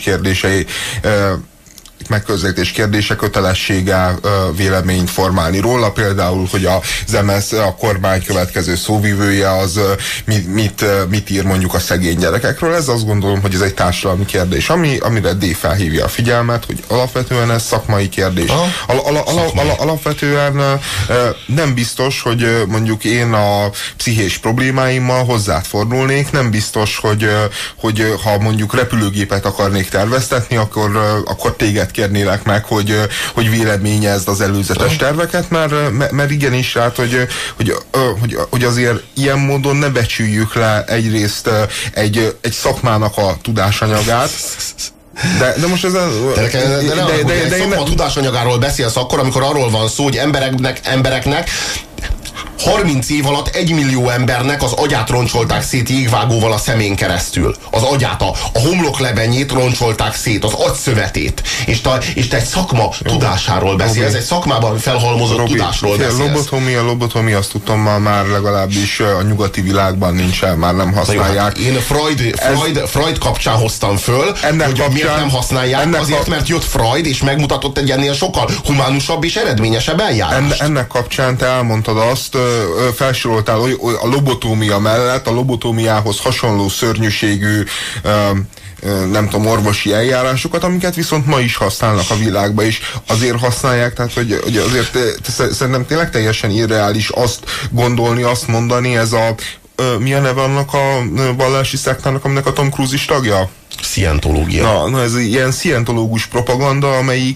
kérdése, kötelessége véleményt formálni róla, például, hogy az MSZ, a kormány következő szóvivője az mit ír mondjuk a szegény gyerekekről. Ez azt gondolom, hogy ez egy társadalmi kérdés, amire D felhívja a figyelmet, hogy alapvetően ez szakmai kérdés. Alapvetően nem biztos, hogy mondjuk én a pszichés problémáimmal hozzád fordulnék, nem biztos, hogy ha mondjuk repülőgépet akarnék terveztetni, akkor téged kérnélek meg, hogy véleményezd az előzetes terveket, mert igenis, hát, hogy azért ilyen módon ne becsüljük le egyrészt egy szakmának a tudásanyagát, de most ez egy szakma tudásanyagáról beszélsz akkor, amikor arról van szó, hogy embereknek 30 év alatt 1 millió embernek az agyát roncsolták szét jégvágóval a szemén keresztül. Az agyát, a homloklebenyét roncsolták szét, az agyszövetét. És te egy szakma tudásáról beszélsz, egy szakmában felhalmozott tudásról beszélsz. Lobotomia, azt tudtam, már legalábbis a nyugati világban nincsen, már nem használják. Én Freud kapcsán hoztam föl, hogy miért nem használják, azért, mert jött Freud, és megmutatott egy ennél sokkal humánusabb és eredményesebb eljárást. Ennek kapcsán te elmondtad azt, felsoroltál a lobotómia mellett, a lobotómiához hasonló szörnyűségű nem tudom, orvosi eljárásokat, amiket viszont ma is használnak a világban, és azért használják, tehát hogy azért szerintem tényleg teljesen irreális azt gondolni, azt mondani, ez mi a neve annak a vallási szektának, aminek a Tom Cruise is tagja? Szientológia. Na, ez ilyen szientológus propaganda, amelyik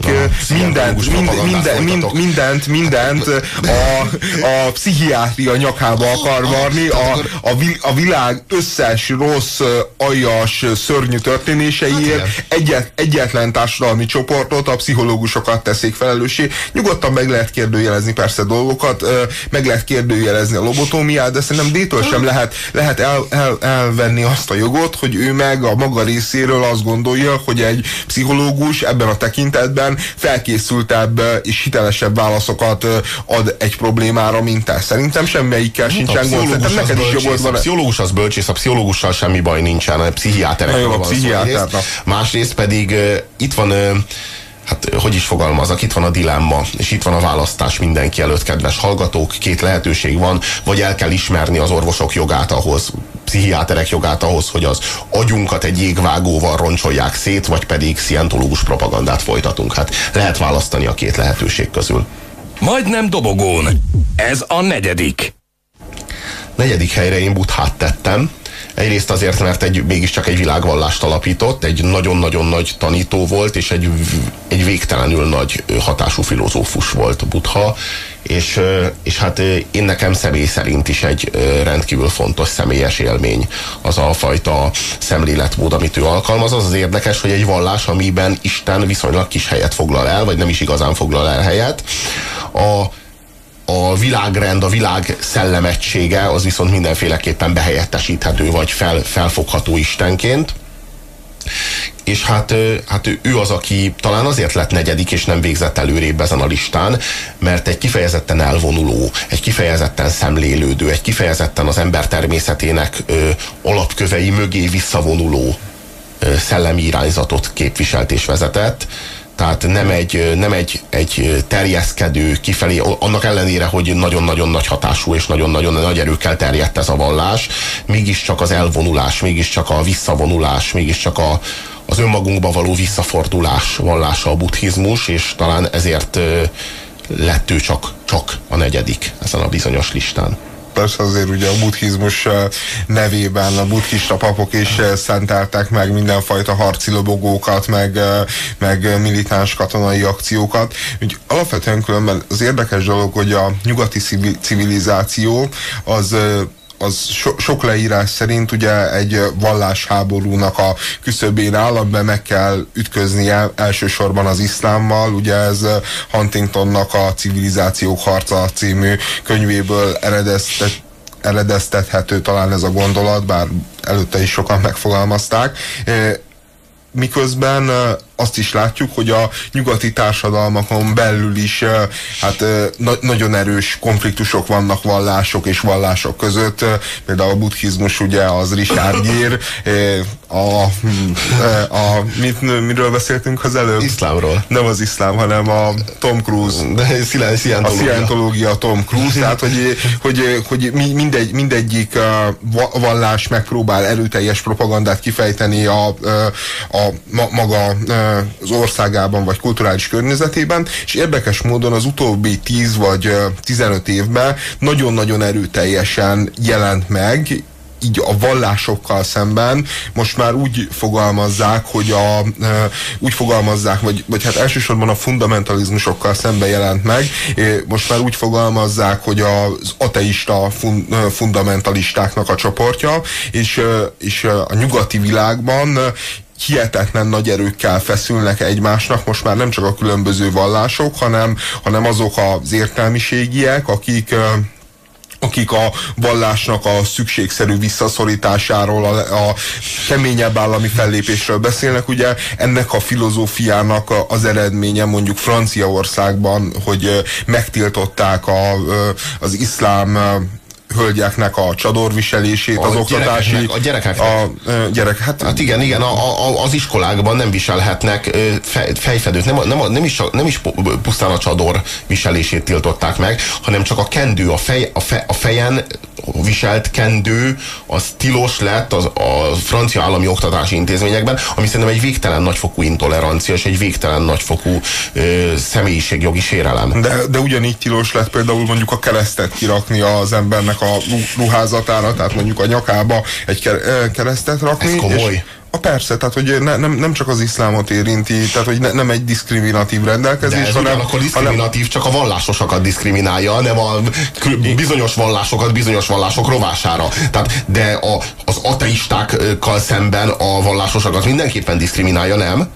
mindent a pszichiátria nyakába akar varni, a világ összes rossz, aljas, szörnyű történéseiért egyetlen társadalmi csoportot, a pszichológusokat teszik felelőssé. Nyugodtan meg lehet kérdőjelezni persze dolgokat, meg lehet kérdőjelezni a lobotómiát, de szerintem D-től sem lehet elvenni azt a jogot, hogy ő meg a maga részéről azt gondolja, hogy egy pszichológus ebben a tekintetben felkészültebb és hitelesebb válaszokat ad egy problémára, mint te. Szerintem semmelyikkel sincsen gond. Szerintem neked is jogod van. A pszichológus az bölcsész, a pszichológussal semmi baj nincsen, a pszichiáterekről van szó. Másrészt pedig itt van, hát hogy is fogalmaznak, itt van a dilemma, és itt van a választás mindenki előtt, kedves hallgatók. Két lehetőség van, vagy el kell ismerni az orvosok jogát ahhoz, pszichiáterek jogát ahhoz, hogy az agyunkat egy jégvágóval roncsolják szét, vagy pedig szientológus propagandát folytatunk. Hát lehet választani a két lehetőség közül. Majdnem dobogón. Ez a 4. 4. helyre én Buddhát tettem. Egyrészt azért, mert mégiscsak egy világvallást alapított, egy nagyon-nagyon nagy tanító volt, és egy végtelenül nagy hatású filozófus volt Buddha, és hát én nekem személy szerint is egy rendkívül fontos személyes élmény az a fajta szemléletmód, amit ő alkalmaz. Az érdekes, hogy egy vallás, amiben Isten viszonylag kis helyet foglal el, vagy nem is igazán foglal el helyet. A világrend, a világ szellemegysége az viszont mindenféleképpen behelyettesíthető, vagy felfogható Istenként. És hát ő az, aki talán azért lett 4. és nem végzett előrébb ezen a listán, mert egy kifejezetten elvonuló, egy kifejezetten szemlélődő, egy kifejezetten az ember természetének alapkövei mögé visszavonuló szellemi irányzatot képviselt és vezetett. Tehát nem egy terjeszkedő kifelé, annak ellenére, hogy nagyon-nagyon nagy hatású és nagyon-nagyon nagy erőkkel terjedt ez a vallás, mégiscsak az elvonulás, mégiscsak a visszavonulás, mégiscsak az önmagunkba való visszafordulás vallása a buddhizmus, és talán ezért lett ő csak a 4. ezen a bizonyos listán. Persze azért ugye a buddhizmus nevében a buddhista papok is szenteltek meg mindenfajta harci lobogókat, meg militáns katonai akciókat. Úgy alapvetően különben az érdekes dolog, hogy a nyugati civilizáció az sok leírás szerint ugye egy vallásháborúnak a küszöbén áll, amiben meg kell ütköznie elsősorban az iszlámmal. Ugye ez Huntingtonnak a Civilizációk harca című könyvéből eredeztethető talán ez a gondolat, bár előtte is sokan megfogalmazták. Miközben azt is látjuk, hogy a nyugati társadalmakon belül is nagyon erős konfliktusok vannak vallások és vallások között. Például a buddhizmus ugye az Richard Gere, miről beszéltünk az előbb? Iszlámról. Nem az iszlám, hanem a Tom Cruise. A szientológia Tom Cruise, tehát hogy mindegyik vallás megpróbál erőteljes propagandát kifejteni maga az országában vagy kulturális környezetében, és érdekes módon az utóbbi 10 vagy 15 évben nagyon-nagyon erőteljesen jelent meg, így a vallásokkal szemben most már úgy fogalmazzák, vagy hát elsősorban a fundamentalizmusokkal szemben jelent meg, most már úgy fogalmazzák, hogy az ateista fundamentalistáknak a csoportja, és a nyugati világban hihetetlen nagy erőkkel feszülnek egymásnak, most már nem csak a különböző vallások, hanem azok az értelmiségiek, akik a vallásnak a szükségszerű visszaszorításáról, a keményebb állami fellépésről beszélnek. Ugye ennek a filozófiának az eredménye mondjuk Franciaországban, hogy megtiltották az iszlám hölgyeknek a csadorviselését, az oktatási... A gyerekeknek. Hát igen, az iskolákban nem viselhetnek fejfedőt. Nem is pusztán a csador viselését tiltották meg, hanem csak a kendő, a fejen viselt kendő, az tilos lett a francia állami oktatási intézményekben, ami szerintem egy végtelen nagyfokú intolerancia, és egy végtelen nagyfokú személyiségjogi sérelem. De ugyanígy tilos lett például mondjuk a keresztet kirakni az embernek a ruházatára, tehát mondjuk a nyakába egy keresztet rakni. Ez komoly. Persze, tehát hogy nem csak az iszlámot érinti, tehát hogy nem egy diszkriminatív rendelkezés, de ez hanem... akkor diszkriminatív, csak a vallásosakat diszkriminálja, nem a bizonyos vallásokat bizonyos vallások rovására. Tehát, de az ateistákkal szemben a vallásosakat mindenképpen diszkriminálja, nem?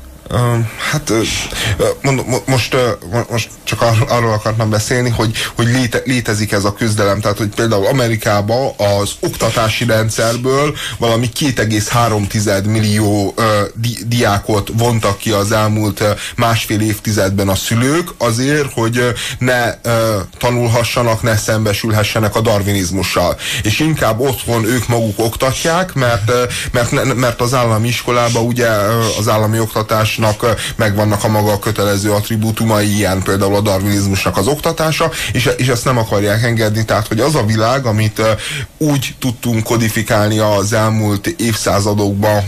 Hát most csak arról akartam beszélni, hogy létezik ez a küzdelem, tehát hogy például Amerikában az oktatási rendszerből valami 2,3 millió diákot vontak ki az elmúlt másfél évtizedben a szülők azért, hogy ne tanulhassanak, ne szembesülhessenek a darwinizmussal. És inkább otthon ők maguk oktatják, mert az állami iskolában ugye az állami oktatás megvannak a maga kötelező attribútumai, ilyen például a darwinizmusnak az oktatása, és ezt nem akarják engedni, tehát hogy az a világ, amit úgy tudtunk kodifikálni az elmúlt évszázadokban,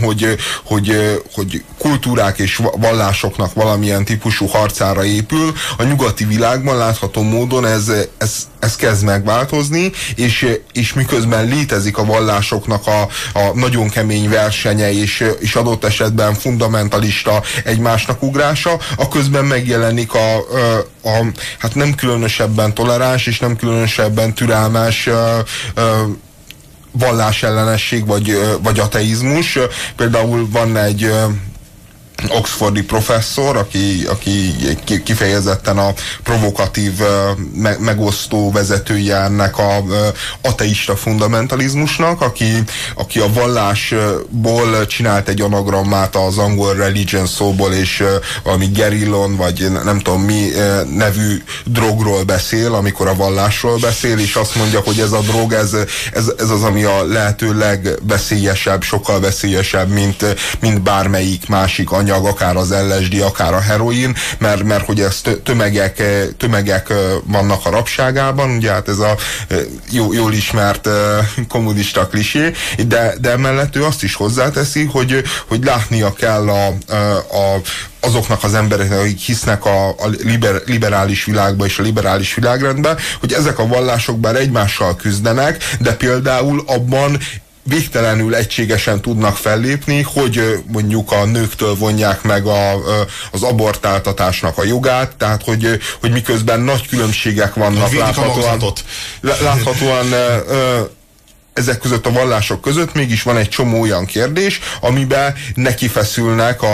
hogy kultúrák és vallásoknak valamilyen típusú harcára épül, a nyugati világban látható módon ez kezd megváltozni, és miközben létezik a vallásoknak a nagyon kemény versenye, és adott esetben fundamentalista egymásnak ugrása, a közben megjelenik hát nem különösebben toleráns, és nem különösebben türelmes vallásellenesség, vagy ateizmus. Például van egy oxfordi professzor, aki kifejezetten a provokatív, megosztó vezetője ennek a ateista fundamentalizmusnak, aki a vallásból csinált egy anagrammát az angol religion szóból, és valami gerillon, vagy nem tudom mi nevű drogról beszél, amikor a vallásról beszél, és azt mondja, hogy ez a drog, ez az, ami a lehető legveszélyesebb, sokkal veszélyesebb, mint bármelyik másik anyag, anyag, akár az LSD, akár a heroin, mert hogy ez tömegek vannak a rabságában, ugye hát ez a jól ismert kommunista klisé, de emellett ő azt is hozzáteszi, hogy látnia kell azoknak az embereknek, akik hisznek a liberális világba és a liberális világrendben, hogy ezek a vallások bár egymással küzdenek, de például abban végtelenül egységesen tudnak fellépni, hogy mondjuk a nőktől vonják meg az abortáltatásnak a jogát, tehát hogy miközben nagy különbségek vannak láthatóan ezek között a vallások között mégis van egy csomó olyan kérdés, amiben nekifeszülnek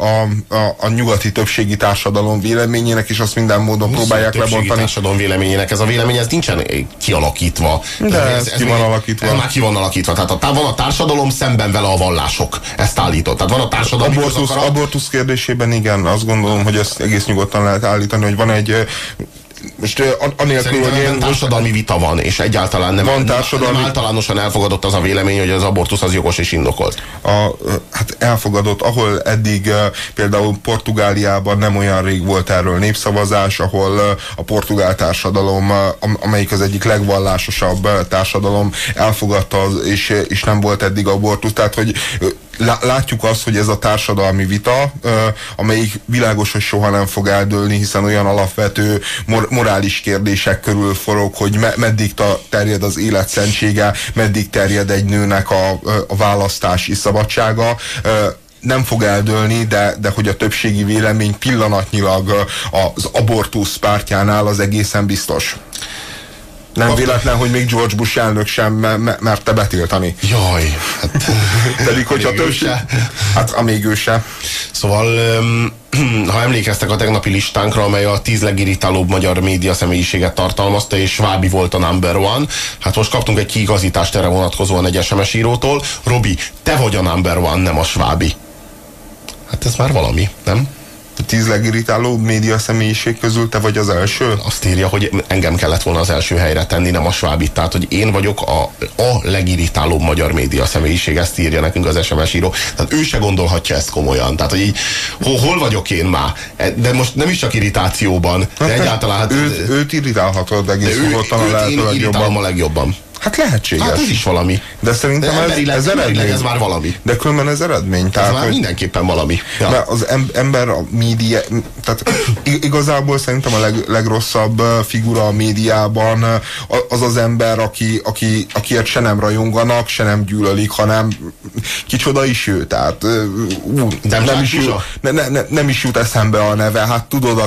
a nyugati többségi társadalom véleményének, és azt minden módon próbálják lebontani. Társadalom véleményének ez a vélemény, ez nincsen kialakítva. De ez ki van alakítva. Ez már ki van alakítva. Tehát van a társadalom szemben vele a vallások. Ezt állított. Tehát van a társadalom abortusz kérdésében igen, azt gondolom, hogy ezt egész nyugodtan lehet állítani, hogy van egy most anélkül, hogy társadalmi vita van, és egyáltalán nem általánosan elfogadott az a vélemény, hogy az abortusz az jogos és indokolt. Hát elfogadott, ahol eddig például Portugáliában nem olyan rég volt erről népszavazás, ahol a portugál társadalom, amelyik az egyik legvallásosabb társadalom, elfogadta, és nem volt eddig abortusz. Tehát, hogy látjuk azt, hogy ez a társadalmi vita, amelyik világos, hogy soha nem fog eldőlni, hiszen olyan alapvető morális kérdések körül forog, hogy meddig terjed az élet szentsége, meddig terjed egy nőnek a választási szabadsága, nem fog eldőlni, de hogy a többségi vélemény pillanatnyilag az abortusz pártjánál az egészen biztos. Nem véletlen, hogy még George Bush elnök sem merte betiltani. Jaj, hát... Pedig, hogyha többség... Hát, amíg ő se. Szóval, ha emlékeztek a tegnapi listánkra, amely a 10 legirritálóbb magyar média személyiséget tartalmazta, és Svábi volt a number one, hát most kaptunk egy kiigazítást erre vonatkozóan egy SMS írótól. Robi, te vagy a number one, nem a Svábi. Hát ez már valami, nem? A 10 legirritálóbb média személyiség közül te vagy az első? Azt írja, hogy engem kellett volna az első helyre tenni, nem a Svábit. Tehát, hogy én vagyok a legirritálóbb magyar média személyiség, ezt írja nekünk az SMS író. Tehát ő se gondolhatja ezt komolyan. Tehát, hogy így, hol vagyok én már? De most nem is csak irritációban, de egyáltalán... Hát, őt irritálhatod egész nyugodtan a lehető legjobban. A legjobban. Hát lehetséges. Hát ez is valami. De szerintem ez eredmény. Ez már valami. De különben ez eredmény. Ez már mindenképpen valami. Ja. Mert az ember a média, tehát igazából szerintem a legrosszabb figura a médiában az az ember, akiért se nem rajonganak, se nem gyűlölik, hanem kicsoda is ő. Tehát nem is jut eszembe a neve. Hát tudod,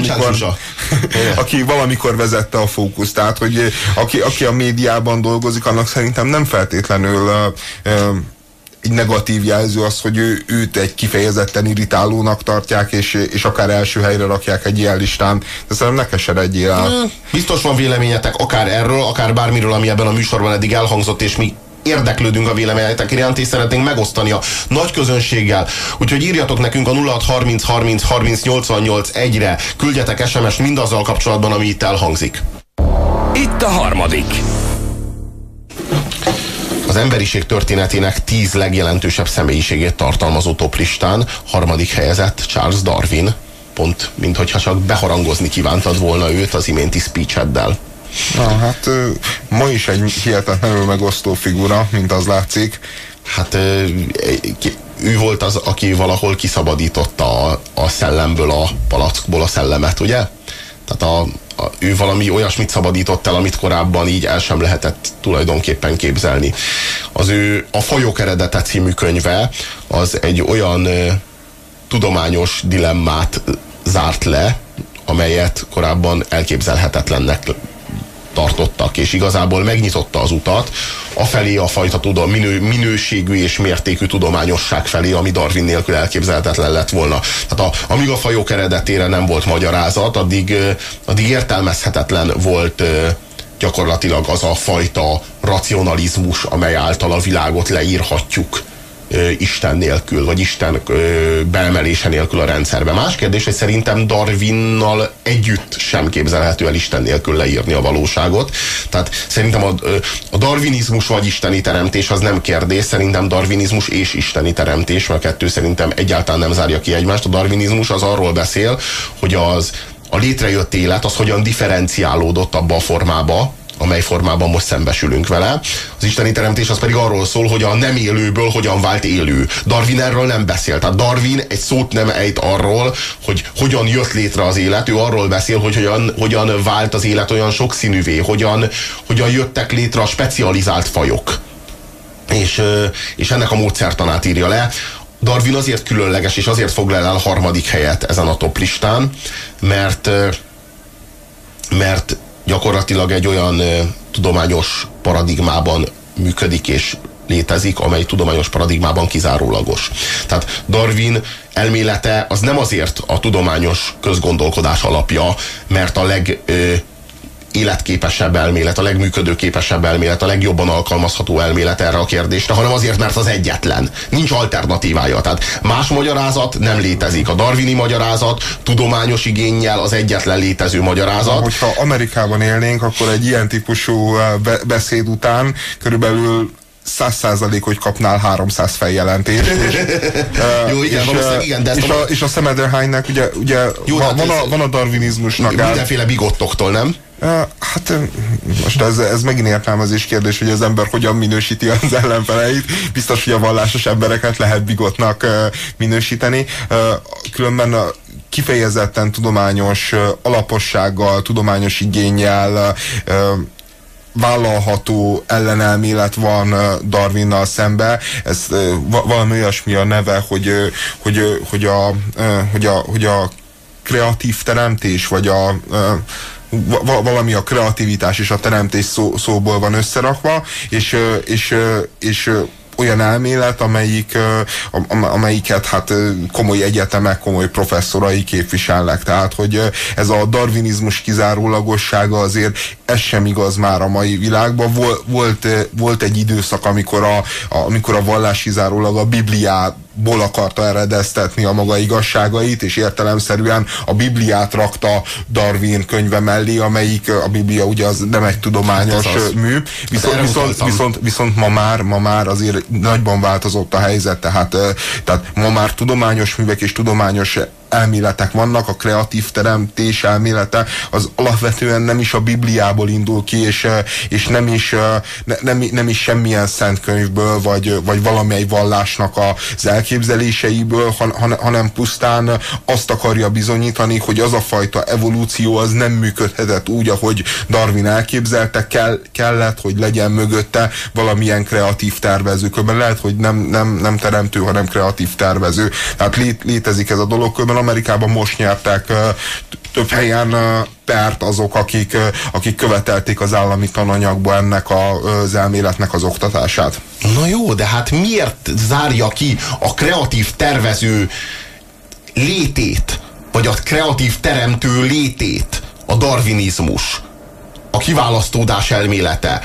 aki valamikor vezette a fókuszt. Tehát, hogy aki a médiában dolgozik, annak szerintem nem feltétlenül egy negatív jelző az, hogy őt egy kifejezetten irritálónak tartják, és akár első helyre rakják egy ilyen listán. De szerintem ne keseredjél el. Biztos van véleményetek akár erről, akár bármiről, ami ebben a műsorban eddig elhangzott, és mi érdeklődünk a véleményetek iránt, és szeretnénk megosztani a nagy közönséggel. Úgyhogy írjatok nekünk a 0630 30 30 88 1-re, küldjetek SMS-t mindazzal kapcsolatban, ami itt elhangzik. Itt a harmadik. Az emberiség történetének 10 legjelentősebb személyiségét tartalmazó toplistán harmadik helyezett Charles Darwin. Pont, minthogyha csak beharangozni kívántad volna őt az iménti speecheddel. Na, hát ma is egy hihetetlenül megosztó figura, mint az látszik. Hát ő volt az, aki valahol kiszabadította a szellemből, a palackból a szellemet, ugye? Tehát ő valami olyasmit szabadított el, amit korábban így el sem lehetett tulajdonképpen képzelni. A Fajok eredete című könyve az egy olyan tudományos dilemmát zárt le, amelyet korábban elképzelhetetlennek tartottak, és igazából megnyitotta az utat afelé a fajta minőségű és mértékű tudományosság felé, ami Darwin nélkül elképzelhetetlen lett volna. Tehát amíg a fajok eredetére nem volt magyarázat, addig értelmezhetetlen volt gyakorlatilag az a fajta racionalizmus, amely által a világot leírhatjuk Isten nélkül, vagy Isten beemelése nélkül a rendszerbe. Más kérdés, hogy szerintem Darwinnal együtt sem képzelhető el Isten nélkül leírni a valóságot. Tehát szerintem a darwinizmus vagy isteni teremtés az nem kérdés, szerintem darwinizmus és isteni teremtés, mert a kettő szerintem egyáltalán nem zárja ki egymást. A darwinizmus az arról beszél, hogy a létrejött élet az hogyan differenciálódott abba a formába, amely formában most szembesülünk vele. Az isteni teremtés az pedig arról szól, hogy a nem élőből hogyan vált élő. Darwin erről nem beszél. Tehát Darwin egy szót nem ejt arról, hogy hogyan jött létre az élet. Ő arról beszél, hogy hogyan vált az élet olyan sokszínűvé, hogyan jöttek létre a specializált fajok. És ennek a módszertanát írja le. Darwin azért különleges, és azért foglal el a 3. helyet ezen a top listán, mert gyakorlatilag egy olyan tudományos paradigmában működik és létezik, amely tudományos paradigmában kizárólagos. Tehát Darwin elmélete az nem azért a tudományos közgondolkodás alapja, mert a életképesebb elmélet, a legműködőképesebb elmélet, a legjobban alkalmazható elmélet erre a kérdésre, hanem azért, mert az egyetlen. Nincs alternatívája. Tehát más magyarázat nem létezik. A darwini magyarázat tudományos igénnyel az egyetlen létező magyarázat. Hogyha Amerikában élnénk, akkor egy ilyen típusú beszéd után körülbelül 100% hogy kapnál 300 feljelentést. Jó, igen, igen, de és a Semmelweis-nek ugye jó, van a darwinizmusnak mindenféle bigottoktól, nem? Hát most ez megint értelmezés kérdés, hogy az ember hogyan minősíti az ellenfeleit. Biztos, hogy a vallásos embereket lehet bigotnak minősíteni. Különben kifejezetten tudományos alapossággal, tudományos igénnyel vállalható ellenelmélet van Darwinnal szembe. Ez valami olyasmi a neve, hogy a kreatív teremtés, vagy valami a kreativitás és a teremtés szóból van összerakva, és olyan elmélet, amelyiket hát komoly egyetemek, komoly professzorai képviselnek. Tehát, hogy ez a darwinizmus kizárólagossága azért ez sem igaz már a mai világban. Volt egy időszak, amikor a vallás kizárólag a Bibliából akarta eredeztetni a maga igazságait, és értelemszerűen a Bibliát rakta Darwin könyve mellé, amelyik a Biblia ugye az nem egy tudományos mű. Viszont ma már azért nagyban változott a helyzet, tehát ma már tudományos művek és tudományos elméletek vannak, a kreatív teremtés elmélete az alapvetően nem is a Bibliából indul ki, és nem is semmilyen szent könyvből, vagy valamely vallásnak az elképzeléseiből, hanem pusztán azt akarja bizonyítani, hogy az a fajta evolúció az nem működhetett úgy, ahogy Darwin elképzelte, kellett, hogy legyen mögötte valamilyen kreatív tervező. Körben lehet, hogy nem teremtő, hanem kreatív tervező. Tehát létezik ez a dolog. Körben Amerikában most nyertek több helyen pert azok, akik követelték az állami tananyagba ennek az elméletnek az oktatását. Na jó, de hát miért zárja ki a kreatív tervező létét, vagy a kreatív teremtő létét a darwinizmus, a kiválasztódás elmélete,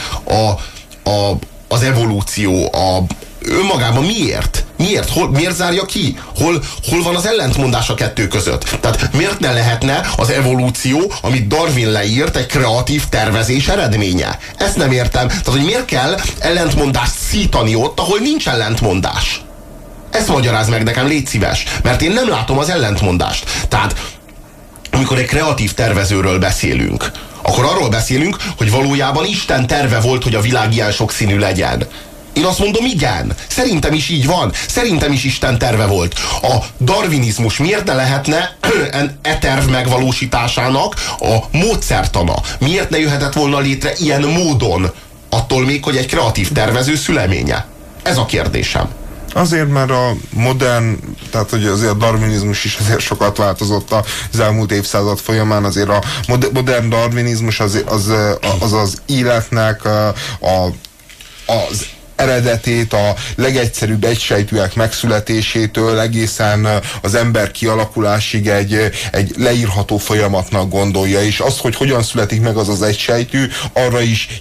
az evolúció, önmagában miért? Miért zárja ki? Hol van az ellentmondás a kettő között? Tehát miért ne lehetne az evolúció, amit Darwin leírt, egy kreatív tervezés eredménye? Ezt nem értem. Tehát, hogy miért kell ellentmondást szítani ott, ahol nincs ellentmondás? Ezt magyarázd meg nekem, légy szíves. Mert én nem látom az ellentmondást. Tehát, amikor egy kreatív tervezőről beszélünk, akkor arról beszélünk, hogy valójában Isten terve volt, hogy a világ ilyen sokszínű legyen. Én azt mondom, igen. Szerintem is így van. Szerintem is Isten terve volt. A darwinizmus miért ne lehetne terv megvalósításának a módszertana? Miért ne jöhetett volna létre ilyen módon? Attól még, hogy egy kreatív tervező szüleménye. Ez a kérdésem. Azért, mert a modern, tehát hogy azért a darwinizmus is azért sokat változott az elmúlt évszázad folyamán, azért a modern darwinizmus az életnek az eredetét, a legegyszerűbb egysejtűek megszületésétől egészen az ember kialakulásig egy leírható folyamatnak gondolja, és az, hogy hogyan születik meg az egysejtű, arra is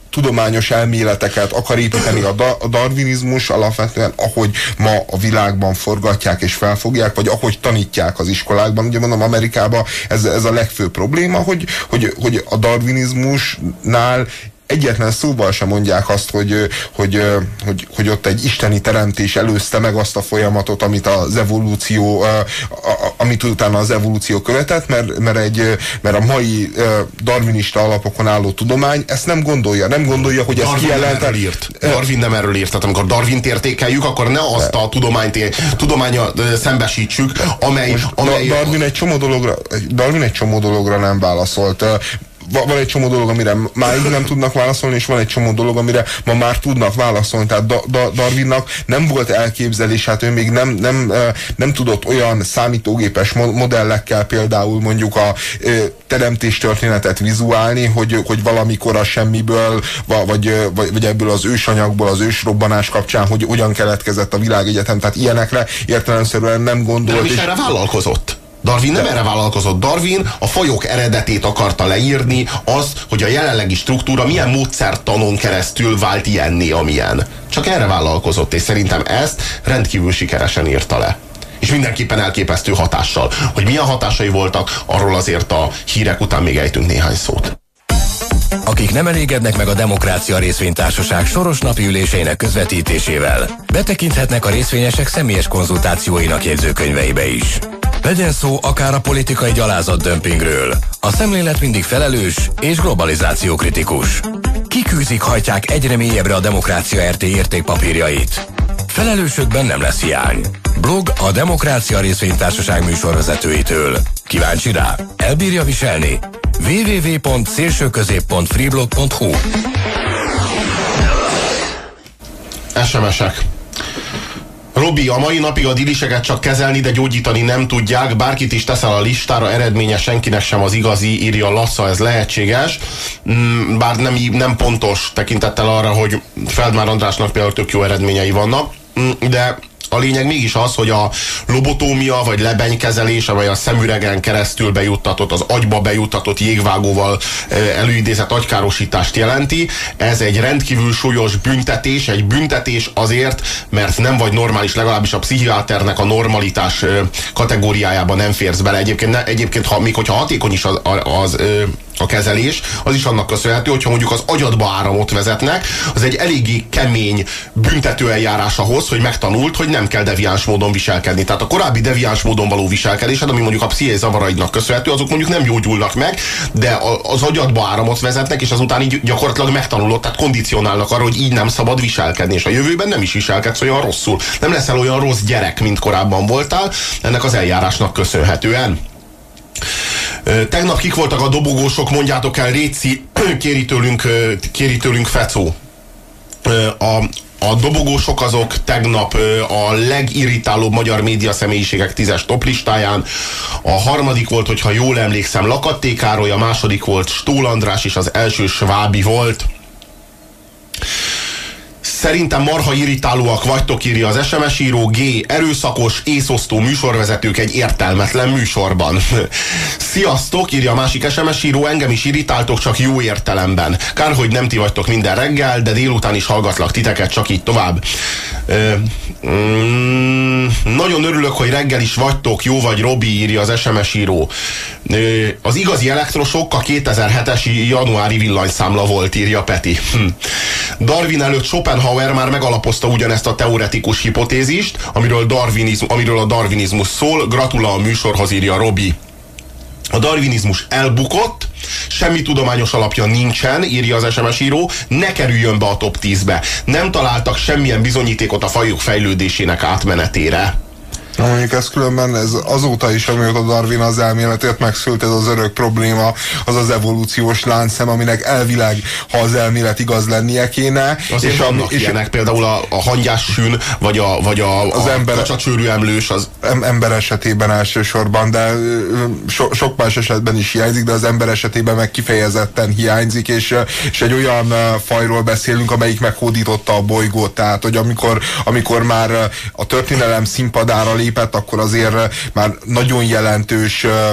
tudományos elméleteket akar építeni a darwinizmus alapvetően, ahogy ma a világban forgatják és felfogják, vagy ahogy tanítják az iskolákban. Ugye mondom, Amerikában ez a legfőbb probléma, hogy a darwinizmusnál egyetlen szóval sem mondják azt, hogy ott egy isteni teremtés előzte meg azt a folyamatot, amit az evolúció, amit utána az evolúció követett, mert a mai darwinista alapokon álló tudomány ezt nem gondolja, hogy ez kijelentett. Darwin nem erről írt. Tehát amikor Darwint értékeljük, akkor ne azt a tudománnyal szembesítsük, amely Darwin egy csomó dologra nem válaszolt. Van egy csomó dolog, amire máig nem tudnak válaszolni, és van egy csomó dolog, amire ma már tudnak válaszolni. Tehát Darwinnak nem volt elképzelés, hát ő még nem tudott olyan számítógépes modellekkel például mondjuk a teremtéstörténetet vizuálni, hogy valamikor a semmiből, vagy ebből az ősanyagból, az ősrobbanás kapcsán, hogy hogyan keletkezett a világegyetem. Tehát ilyenekre értelemszerűen nem gondolt. De is erre vállalkozott. Darwin nem erre vállalkozott. Darwin a fajok eredetét akarta leírni, az, hogy a jelenlegi struktúra milyen módszertanon keresztül vált ilyenné, amilyen. Csak erre vállalkozott, és szerintem ezt rendkívül sikeresen írta le. És mindenképpen elképesztő hatással. Hogy milyen hatásai voltak, arról azért a hírek után még ejtünk néhány szót. Akik nem elégednek meg a Demokrácia Részvénytársaság soros napi üléseinek közvetítésével, betekinthetnek a részvényesek személyes konzultációinak jegyzőkönyveibe is. Legyen szó akár a politikai gyalázatdömpingről. A szemlélet mindig felelős és globalizációkritikus. Kikűzik, hajtják egyre mélyebbre a Demokrácia RT értékpapírjait. Felelősökben nem lesz hiány. Blog a Demokrácia Részvénytársaság műsorvezetőitől. Kíváncsi rá? Elbírja viselni? www.szélsőközép.freeblog.hu SMS-ek. Robi, a mai napig a diliseket csak kezelni, de gyógyítani nem tudják. Bárkit is teszel a listára, eredménye senkinek sem az igazi, írja Lassza, ez lehetséges. Bár nem pontos tekintettel arra, hogy Feldmár Andrásnak például tök jó eredményei vannak, de a lényeg mégis az, hogy a lobotómia vagy lebenykezelés, amely a szemüregen keresztül bejuttatott, az agyba bejuttatott jégvágóval előidézett agykárosítást jelenti. Ez egy rendkívül súlyos büntetés, egy büntetés azért, mert nem vagy normális, legalábbis a pszichiáternek a normalitás kategóriájában nem férsz bele. Egyébként még hogyha hatékony is a kezelés, az is annak köszönhető, hogyha mondjuk az agyadba áramot vezetnek, az egy eléggé kemény büntetőeljárás ahhoz, hogy megtanult, hogy nem kell deviáns módon viselkedni. Tehát a korábbi deviáns módon való viselkedésed, ami mondjuk a pszichés zavaraidnak köszönhető, azok mondjuk nem gyógyulnak meg, de az agyadba áramot vezetnek, és azután így gyakorlatilag megtanulod, tehát kondicionálnak arra, hogy így nem szabad viselkedni, és a jövőben nem is viselkedsz olyan rosszul. Nem leszel olyan rossz gyerek, mint korábban voltál, ennek az eljárásnak köszönhetően. Tegnap kik voltak a dobogósok, mondjátok el, Réci, kéri tőlünk Fecó. A dobogósok azok tegnap a legirritálóbb magyar média személyiségek 10-es toplistáján. A harmadik volt, hogyha jól emlékszem, Lakatté Károly, a második volt Stól András, és az első Svábi volt. Szerintem marha irritálóak vagytok, írja az SMS író. G. Erőszakos, észosztó műsorvezetők egy értelmetlen műsorban. Sziasztok, írja a másik SMS író. Engem is irritáltok, csak jó értelemben. Kár, hogy nem ti vagytok minden reggel, de délután is hallgatlak titeket, csak így tovább. Nagyon örülök, hogy reggel is vagytok, jó vagy, Robi, írja az SMS író. Az igazi elektrosok a 2007-es januári villanyszámla volt, írja Peti. Darwin előtt Schopenhauer már megalapozta ugyanezt a teoretikus hipotézist, amiről a darwinizmus szól. Gratulál a műsorhoz, írja Robi. A darwinizmus elbukott, semmi tudományos alapja nincsen, írja az SMS író, ne kerüljön be a top 10-be. Nem találtak semmilyen bizonyítékot a fajok fejlődésének átmenetére. Na, mondjuk ez különben ez azóta is, amióta Darwin az elméletét megszült, ez az örök probléma, az az evolúciós láncszem, aminek elvileg, ha az elmélet igaz lennie kéne. Azért vannak ilyenek, például a hangyás sűn, vagy a kacsacsőrű emlős. Az ember esetében elsősorban, de sok más esetben is hiányzik, de az ember esetében meg kifejezetten hiányzik, és egy olyan fajról beszélünk, amelyik meghódította a bolygót. Tehát, hogy amikor már a történelem színpadára lépett, akkor azért már nagyon jelentős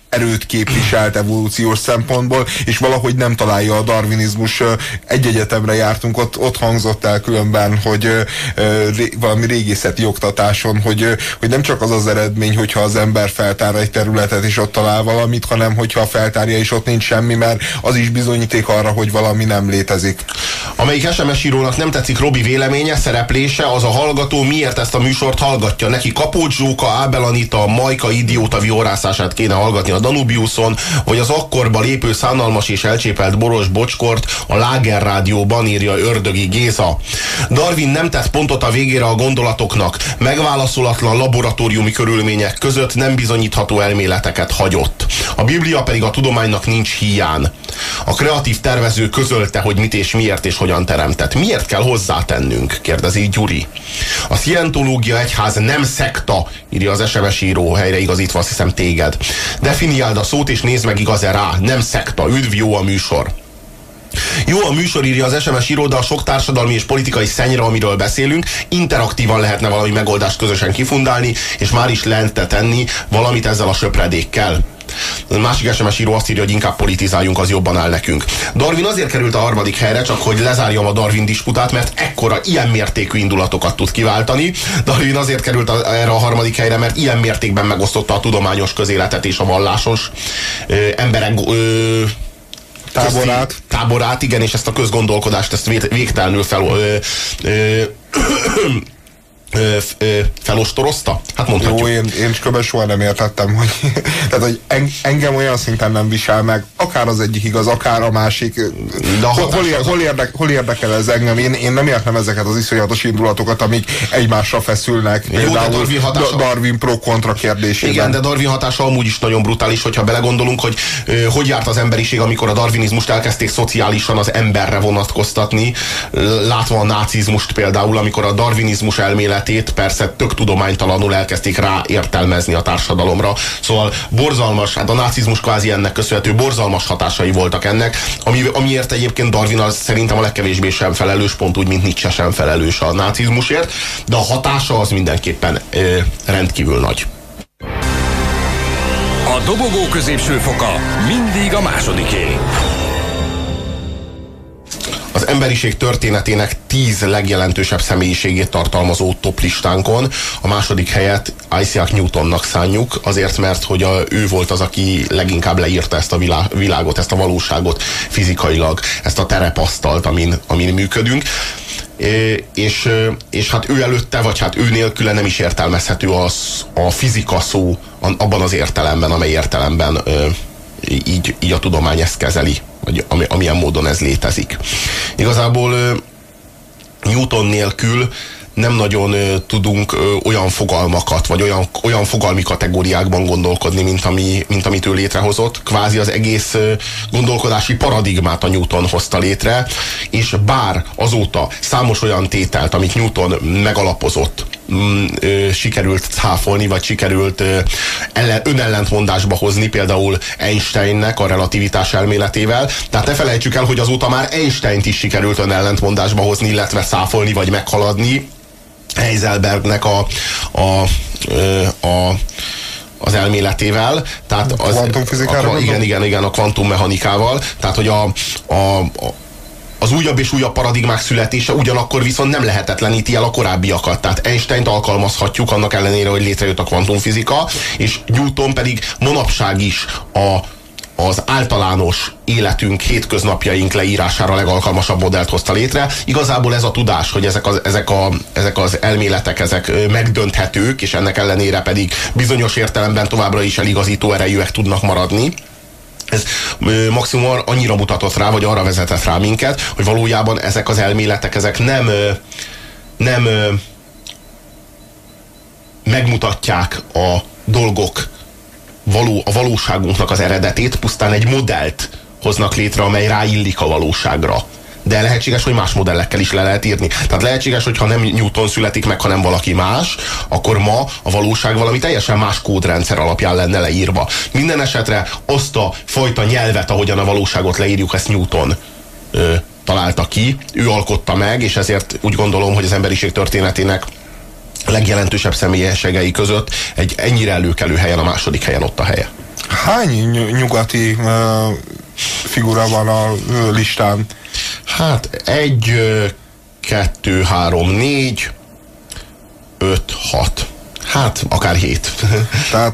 erőt képviselt evolúciós szempontból, és valahogy nem találja a darwinizmus. Egy egyetemre jártunk, ott hangzott el különben, hogy valami régészeti oktatáson, hogy nem csak az az eredmény, hogyha az ember feltár egy területet és ott talál valamit, hanem hogyha feltárja és ott nincs semmi, mert az is bizonyíték arra, hogy valami nem létezik. Amelyik SMS írónak nem tetszik Robi véleménye, szereplése, az a hallgató miért ezt a műsort hallgatja. Neki Kapócs Zsóka, Ábel Anita, Majka idióta vihorászását kéne hallgatni a Danubiuson, vagy az akkorba lépő szánalmas és elcsépelt Boros Bocskort a Láger Rádióban, írja Ördögi Géza. Darwin nem tett pontot a végére a gondolatoknak. Megválaszolatlan laboratóriumi körülmények között nem bizonyítható elméleteket hagyott. A Biblia pedig a tudománynak nincs híján. A kreatív tervező közölte, hogy mit és miért és hogyan teremtett. Miért kell hozzátennünk? Kérdezi Gyuri. A Scientológia egyház nem szekta, írja az SMS író, helyreigazítva azt hiszem téged. Definiáld a szót és nézd meg igaz-e rá. Nem szekta. Üdv, jó a műsor. Jó a műsor, írja az SMS író, de a sok társadalmi és politikai szennyre, amiről beszélünk, interaktívan lehetne valami megoldást közösen kifundálni, és már is lente tenni valamit ezzel a söpredékkel. A másik SMS író azt írja, hogy inkább politizáljunk, az jobban áll nekünk. Darwin azért került a 3. helyre, csak hogy lezárjam a Darwin disputát, mert ekkora, ilyen mértékű indulatokat tud kiváltani. Darwin azért került erre a 3. helyre, mert ilyen mértékben megosztotta a tudományos közéletet és a vallásos emberek táborát, igen, és ezt a közgondolkodást, ezt végtelenül felostorozta? Hát mondhatjuk. Jó, én kb. Soha nem értettem, hogy, tehát, hogy engem olyan szinten nem visel meg, akár az egyik igaz, akár a másik. De hol érdekel ez engem? Én nem értem ezeket az iszonyatos indulatokat, amik egymásra feszülnek. Például Darwin pro-kontra kérdésében. Igen, de Darwin hatása amúgy is nagyon brutális, hogyha belegondolunk, hogy járt az emberiség, amikor a darwinizmust elkezdték szociálisan az emberre vonatkoztatni, látva a nácizmust például, amikor a darwinizmus elméletét persze tök tudománytalanul elkezdték rá értelmezni a társadalomra. Szóval borzalmas, hát a nácizmus kvázi ennek köszönhető, borzalmas hatásai voltak ennek, amiért egyébként Darwin az szerintem a legkevésbé sem felelős, pont úgy, mint Nietzsche sem felelős a nácizmusért, de a hatása az mindenképpen rendkívül nagy. A dobogó középső foka mindig a másodiké. Az emberiség történetének 10 legjelentősebb személyiségét tartalmazó toplistánkon a második helyet Isaac Newtonnak szánjuk, azért mert hogy ő volt az, aki leginkább leírta ezt a világot, ezt a valóságot fizikailag, ezt a terepasztalt, amin működünk. És hát ő előtte, vagy hát ő nélküle nem is értelmezhető a fizika szó abban az értelemben, amely értelemben így a tudomány ezt kezeli, vagy amilyen módon ez létezik. Igazából Newton nélkül nem nagyon tudunk olyan fogalmakat, vagy olyan fogalmi kategóriákban gondolkodni, mint amit ő létrehozott. Kvázi az egész gondolkodási paradigmát a Newton hozta létre, és bár azóta számos olyan tételt, amit Newton megalapozott, sikerült cáfolni, vagy sikerült önellentmondásba hozni, például Einsteinnek a relativitás elméletével. Tehát ne felejtsük el, hogy azóta már Einsteint is sikerült önellentmondásba hozni, illetve cáfolni, vagy meghaladni Heisenbergnek az elméletével. Tehát a kvantumfizikára? Igen, a kvantummechanikával. Tehát, hogy az újabb és újabb paradigmák születése ugyanakkor viszont nem lehetetleníti el a korábbiakat. Tehát Einsteint alkalmazhatjuk annak ellenére, hogy létrejött a kvantumfizika, és Newton pedig manapság is az általános életünk, hétköznapjaink leírására legalkalmasabb modellt hozta létre. Igazából ez a tudás, hogy ezek az elméletek, ezek megdönthetők, és ennek ellenére pedig bizonyos értelemben továbbra is eligazító erejűek tudnak maradni. Ez maximum annyira mutatott rá, vagy arra vezetett rá minket, hogy valójában ezek az elméletek, ezek nem megmutatják a dolgok a valóságunknak az eredetét, pusztán egy modellt hoznak létre, amely ráillik a valóságra. De lehetséges, hogy más modellekkel is le lehet írni. Tehát lehetséges, hogy ha nem Newton születik meg, hanem valaki más, akkor ma a valóság valami teljesen más kódrendszer alapján lenne leírva. Minden esetre azt a fajta nyelvet, ahogyan a valóságot leírjuk, ezt Newton találta ki, ő alkotta meg, és ezért úgy gondolom, hogy az emberiség történetének legjelentősebb személyességei között egy ennyire előkelő helyen, a második helyen ott a helye. Hány nyugati figura van a listán? Hát 1, 2, 3, 4, 5, 6. Hát, akár 7. Tehát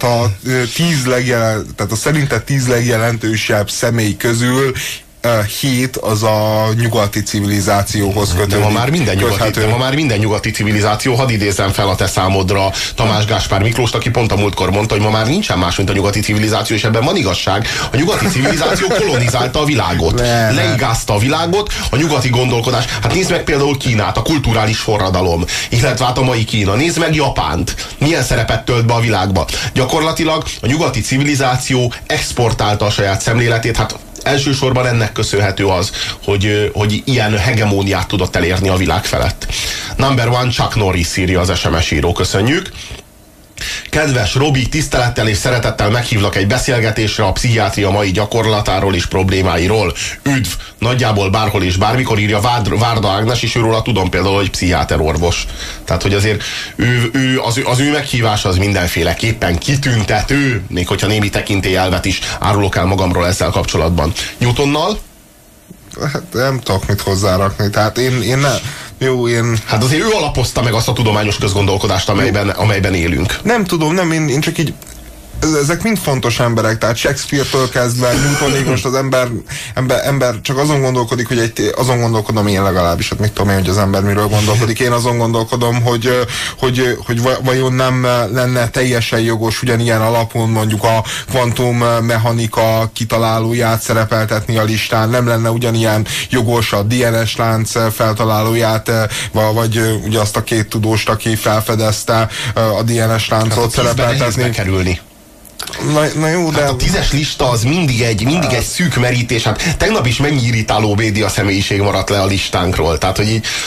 tehát a szerinted 10 legjelentősebb személy közül 7 az a nyugati civilizációhoz kötődik. De ma már minden nyugati civilizáció, hadd idézzem fel a te számodra Tamás Gáspár Miklóst, aki pont a múltkor mondta, hogy ma már nincsen más, mint a nyugati civilizáció, és ebben van igazság. A nyugati civilizáció kolonizálta a világot. Leigázta a világot, a nyugati gondolkodás. Hát nézd meg például Kínát, a kulturális forradalom, illetve hát a mai Kína. Nézd meg Japánt. Milyen szerepet tölt be a világba. Gyakorlatilag a nyugati civilizáció exportálta a saját szemléletét, hát elsősorban ennek köszönhető az, hogy ilyen hegemóniát tudott elérni a világ felett. Number one, Chuck Norris írja az SMS író, köszönjük. Kedves Robi, tisztelettel és szeretettel meghívlak egy beszélgetésre a pszichiátria mai gyakorlatáról és problémáiról. Üdv! Nagyjából bárhol és bármikor, írja Várda Ágnes, és őről tudom például, hogy pszichiáter orvos. Tehát, hogy azért az ő meghívása az mindenféleképpen kitüntető, még hogyha némi tekintélyelvet is árulok el magamról ezzel kapcsolatban. Newtonnal? Hát nem tudok mit hozzárakni, tehát én nem. Hát azért ő alapozta meg azt a tudományos közgondolkodást, amelyben élünk. Nem tudom, én csak így ezek mind fontos emberek, tehát Shakespeare-től kezdve Newtonig most az ember csak azon gondolkodik, azon gondolkodom én legalábbis, hát mit tudom én, hogy az ember miről gondolkodik. Én azon gondolkodom, hogy vajon nem lenne teljesen jogos ugyanilyen alapon mondjuk a kvantummechanika kitalálóját szerepeltetni a listán, nem lenne ugyanilyen jogos a DNS lánc feltalálóját, vagy ugye azt a 2 tudóst, aki felfedezte a DNS láncot szerepeltetni. Na jó, de... Hát a 10-es lista az mindig egy szűk merítés. Hát tegnap is mennyi irritáló média személyiség maradt le a listánkról. Tehát, hogy így,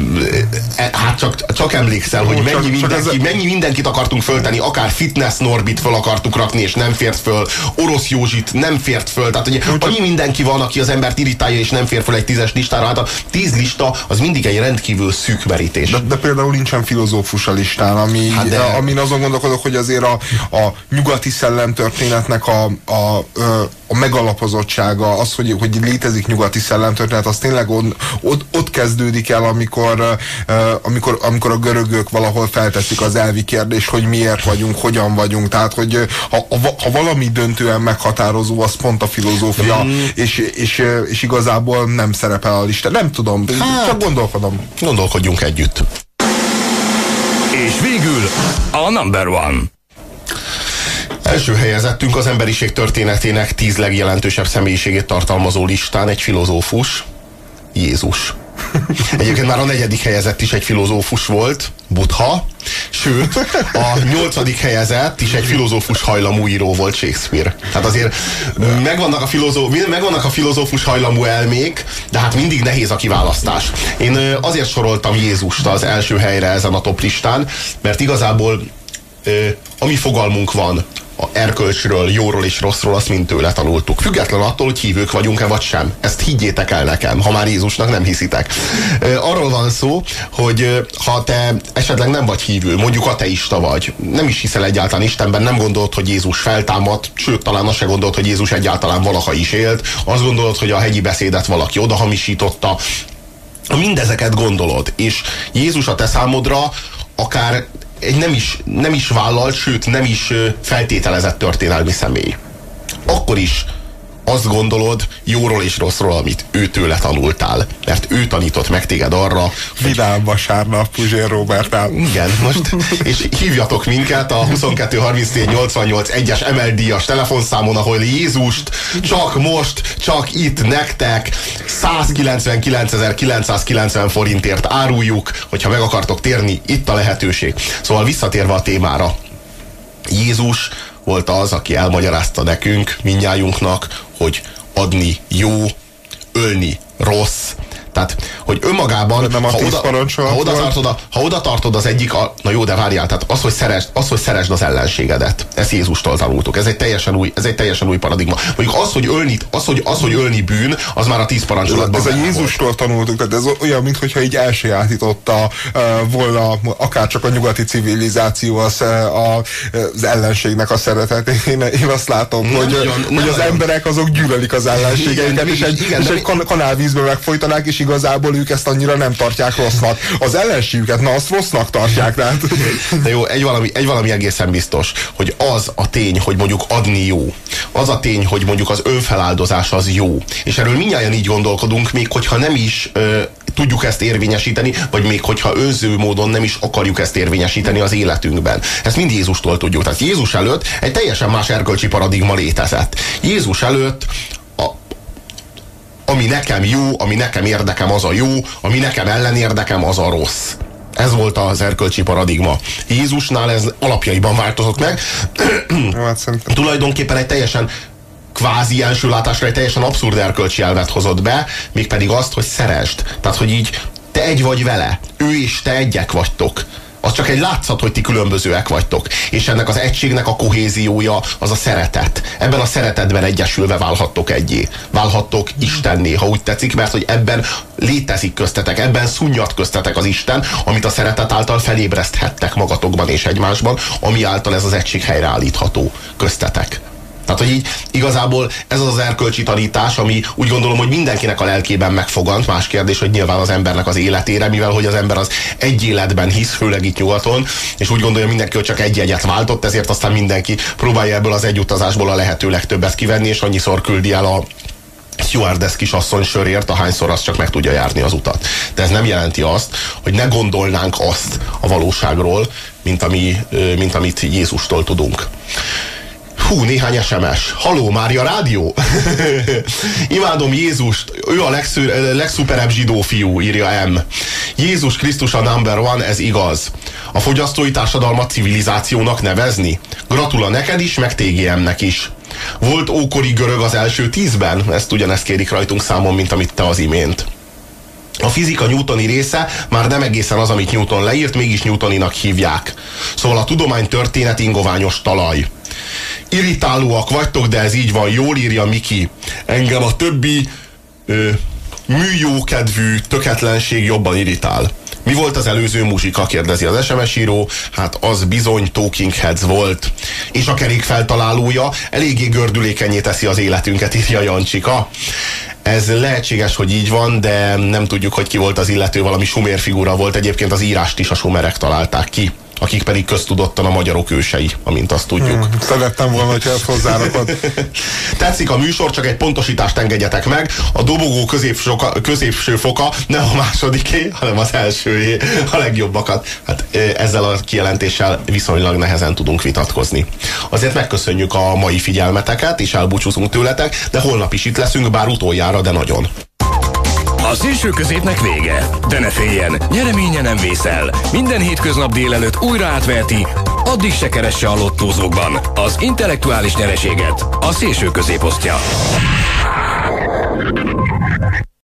hát csak emlékszel, hogy mennyi mindenkit akartunk föltenni, akár Fitness Norbit föl akartuk rakni, és nem fért föl, Orosz Józsit nem fért föl. Tehát, hogy annyi mindenki van, aki az embert irritálja, és nem fér föl egy 10-es listára. Hát a 10 lista az mindig egy rendkívül szűk merítés. De például nincsen filozófus a listán, amin azon gondolkodok, hogy azért a nyugati szellemtörténetnek a megalapozottsága, az, hogy létezik nyugati szellemtörténet, az tényleg ott kezdődik el, amikor a görögök valahol felteszik az elvi kérdést, hogy miért vagyunk, hogyan vagyunk. Tehát, hogy ha valami döntően meghatározó, az pont a filozófia, és igazából nem szerepel a listán. Nem tudom, csak gondolkodom. Gondolkodjunk együtt. És végül a number one. Első helyezettünk az emberiség történetének 10 legjelentősebb személyiségét tartalmazó listán egy filozófus, Jézus. Egyébként már a 4. helyezett is egy filozófus volt, Buddha, sőt, a 8. helyezett is egy filozófus hajlamú író volt, Shakespeare. Tehát azért megvannak a filozófus hajlamú elmék, de hát mindig nehéz a kiválasztás. Én azért soroltam Jézust az első helyre ezen a top listán, mert igazából ami fogalmunk van a erkölcsről, jóról és rosszról, azt mind tőle tanultuk. Független attól, hogy hívők vagyunk-e vagy sem. Ezt higgyétek el nekem, ha már Jézusnak nem hiszitek. Arról van szó, hogy ha te esetleg nem vagy hívő, mondjuk ateista vagy, nem is hiszel egyáltalán Istenben, nem gondolod, hogy Jézus feltámadt, sőt, talán azt se gondolod, hogy Jézus egyáltalán valaha is élt, azt gondolod, hogy a hegyi beszédet valaki odahamisította, mindezeket gondolod, és Jézus a te számodra akár egy nem is vállalt, sőt nem is feltételezett történelmi személy. Akkor is azt gondolod jóról és rosszról, amit ő tőle tanultál. Mert ő tanított meg téged arra, Vidám vasárnap, Puzsér Róbertál. Igen, most, és hívjatok minket a 22 34 88 1-es MLD-as telefonszámon, ahol Jézust csak most, csak itt nektek 199.990 forintért áruljuk, hogyha meg akartok térni, itt a lehetőség. Szóval visszatérve a témára, Jézus volt az, aki elmagyarázta nekünk, mindnyájunknak, hogy adni jó, ölni rossz. Tehát, hogy önmagában, ha oda tartod az egyik, na jó, de várjál, tehát az, hogy szeresd az ellenségedet. Ezt Jézustól tanultuk. Ez egy teljesen új paradigma. Mondjuk az, hogy ölni bűn, az már a 10 parancsolatban. Ez a Jézustól tanultuk, tehát ez olyan, mintha így elsajátította volna akár csak a nyugati civilizáció az ellenségnek a szeretetét. Én azt látom, hogy az emberek azok gyűlölik az ellenségeiket, és egy kanálvízbe megfojtanák, és igazából ők ezt annyira nem tartják rossznak. Az ellenségüket, na azt rossznak tartják. Tehát. De jó, egy valami egészen biztos, hogy az a tény, hogy mondjuk adni jó. Az a tény, hogy mondjuk az önfeláldozás az jó. És erről mindjárt így gondolkodunk, még hogyha nem is tudjuk ezt érvényesíteni, vagy még hogyha önző módon nem is akarjuk ezt érvényesíteni az életünkben. Ezt mind Jézustól tudjuk. Tehát Jézus előtt egy teljesen más erkölcsi paradigma létezett. Jézus előtt ami nekem jó, ami nekem érdekem, az a jó, ami nekem ellenérdekem, az a rossz. Ez volt az erkölcsi paradigma. Jézusnál ez alapjaiban változott meg. Tulajdonképpen egy teljesen kvázi elsőlátásra egy teljesen abszurd erkölcsi elvet hozott be, mégpedig azt, hogy szeresd. Tehát, hogy így te egy vagy vele, ő és te egyek vagytok. Az csak egy látszat, hogy ti különbözőek vagytok. És ennek az egységnek a kohéziója az a szeretet. Ebben a szeretetben egyesülve válhattok egyé. Válhattok Istenné, ha úgy tetszik, mert hogy ebben létezik köztetek, ebben szunnyad köztetek az Isten, amit a szeretet által felébreszthettek magatokban és egymásban, ami által ez az egység helyreállítható köztetek. Tehát, hogy így igazából ez az erkölcsi tanítás, ami úgy gondolom, hogy mindenkinek a lelkében megfogant. Más kérdés, hogy nyilván az embernek az életére, mivel hogy az ember az egy életben hisz, főleg itt nyugaton, és úgy gondolja mindenki, hogy csak egy jegyet váltott, ezért aztán mindenki próbálja ebből az egy utazásból a lehető legtöbbet kivenni, és annyiszor küldi el a stewardess kisasszony sörért, ahányszor az csak meg tudja járni az utat. De ez nem jelenti azt, hogy ne gondolnánk azt a valóságról, mint amit Jézustól tudunk. Hú, néhány SMS. Haló, Mária Rádió? Imádom Jézust, ő a legszuperebb zsidó fiú, írja M. Jézus Krisztus a number one, ez igaz. A fogyasztói társadalmat civilizációnak nevezni? Gratula neked is, meg TGM-nek is. Volt ókori görög az első 10-ben? Ezt ugyanezt kérik rajtunk számon, mint amit te az imént. A fizika newtoni része már nem egészen az, amit Newton leírt, mégis newtoninak hívják. Szóval a tudománytörténet ingoványos talaj. Irritálóak vagytok, de ez így van, jól írja Miki. Engem a többi műjókedvű töketlenség jobban irritál. Mi volt az előző muzsika, kérdezi az SMS író. Hát az bizony Talking Heads volt. És a kerék feltalálója eléggé gördülékenyé teszi az életünket, írja Jancsika. Ez lehetséges, hogy így van, de nem tudjuk, hogy ki volt az illető, valami sumer figura volt. Egyébként az írást is a sumerek találták ki, akik pedig köztudottan a magyarok ősei, amint azt tudjuk. Szerettem volna, hogy ezt hozzárakod. Tetszik a műsor, csak egy pontosítást engedjetek meg. A dobogó középső foka nem a másodiké, hanem az elsőjé. A legjobbakat. Hát ezzel a kijelentéssel viszonylag nehezen tudunk vitatkozni. Azért megköszönjük a mai figyelmeteket, és elbúcsúzunk tőletek, de holnap is itt leszünk, bár utoljára, de nagyon. A szélső középnek vége, de ne féljen, nyereménye nem vészel. Minden hétköznap délelőtt újra átveheti, addig se keresse a lottózókban. Az intellektuális nyereséget a szélső közép osztja.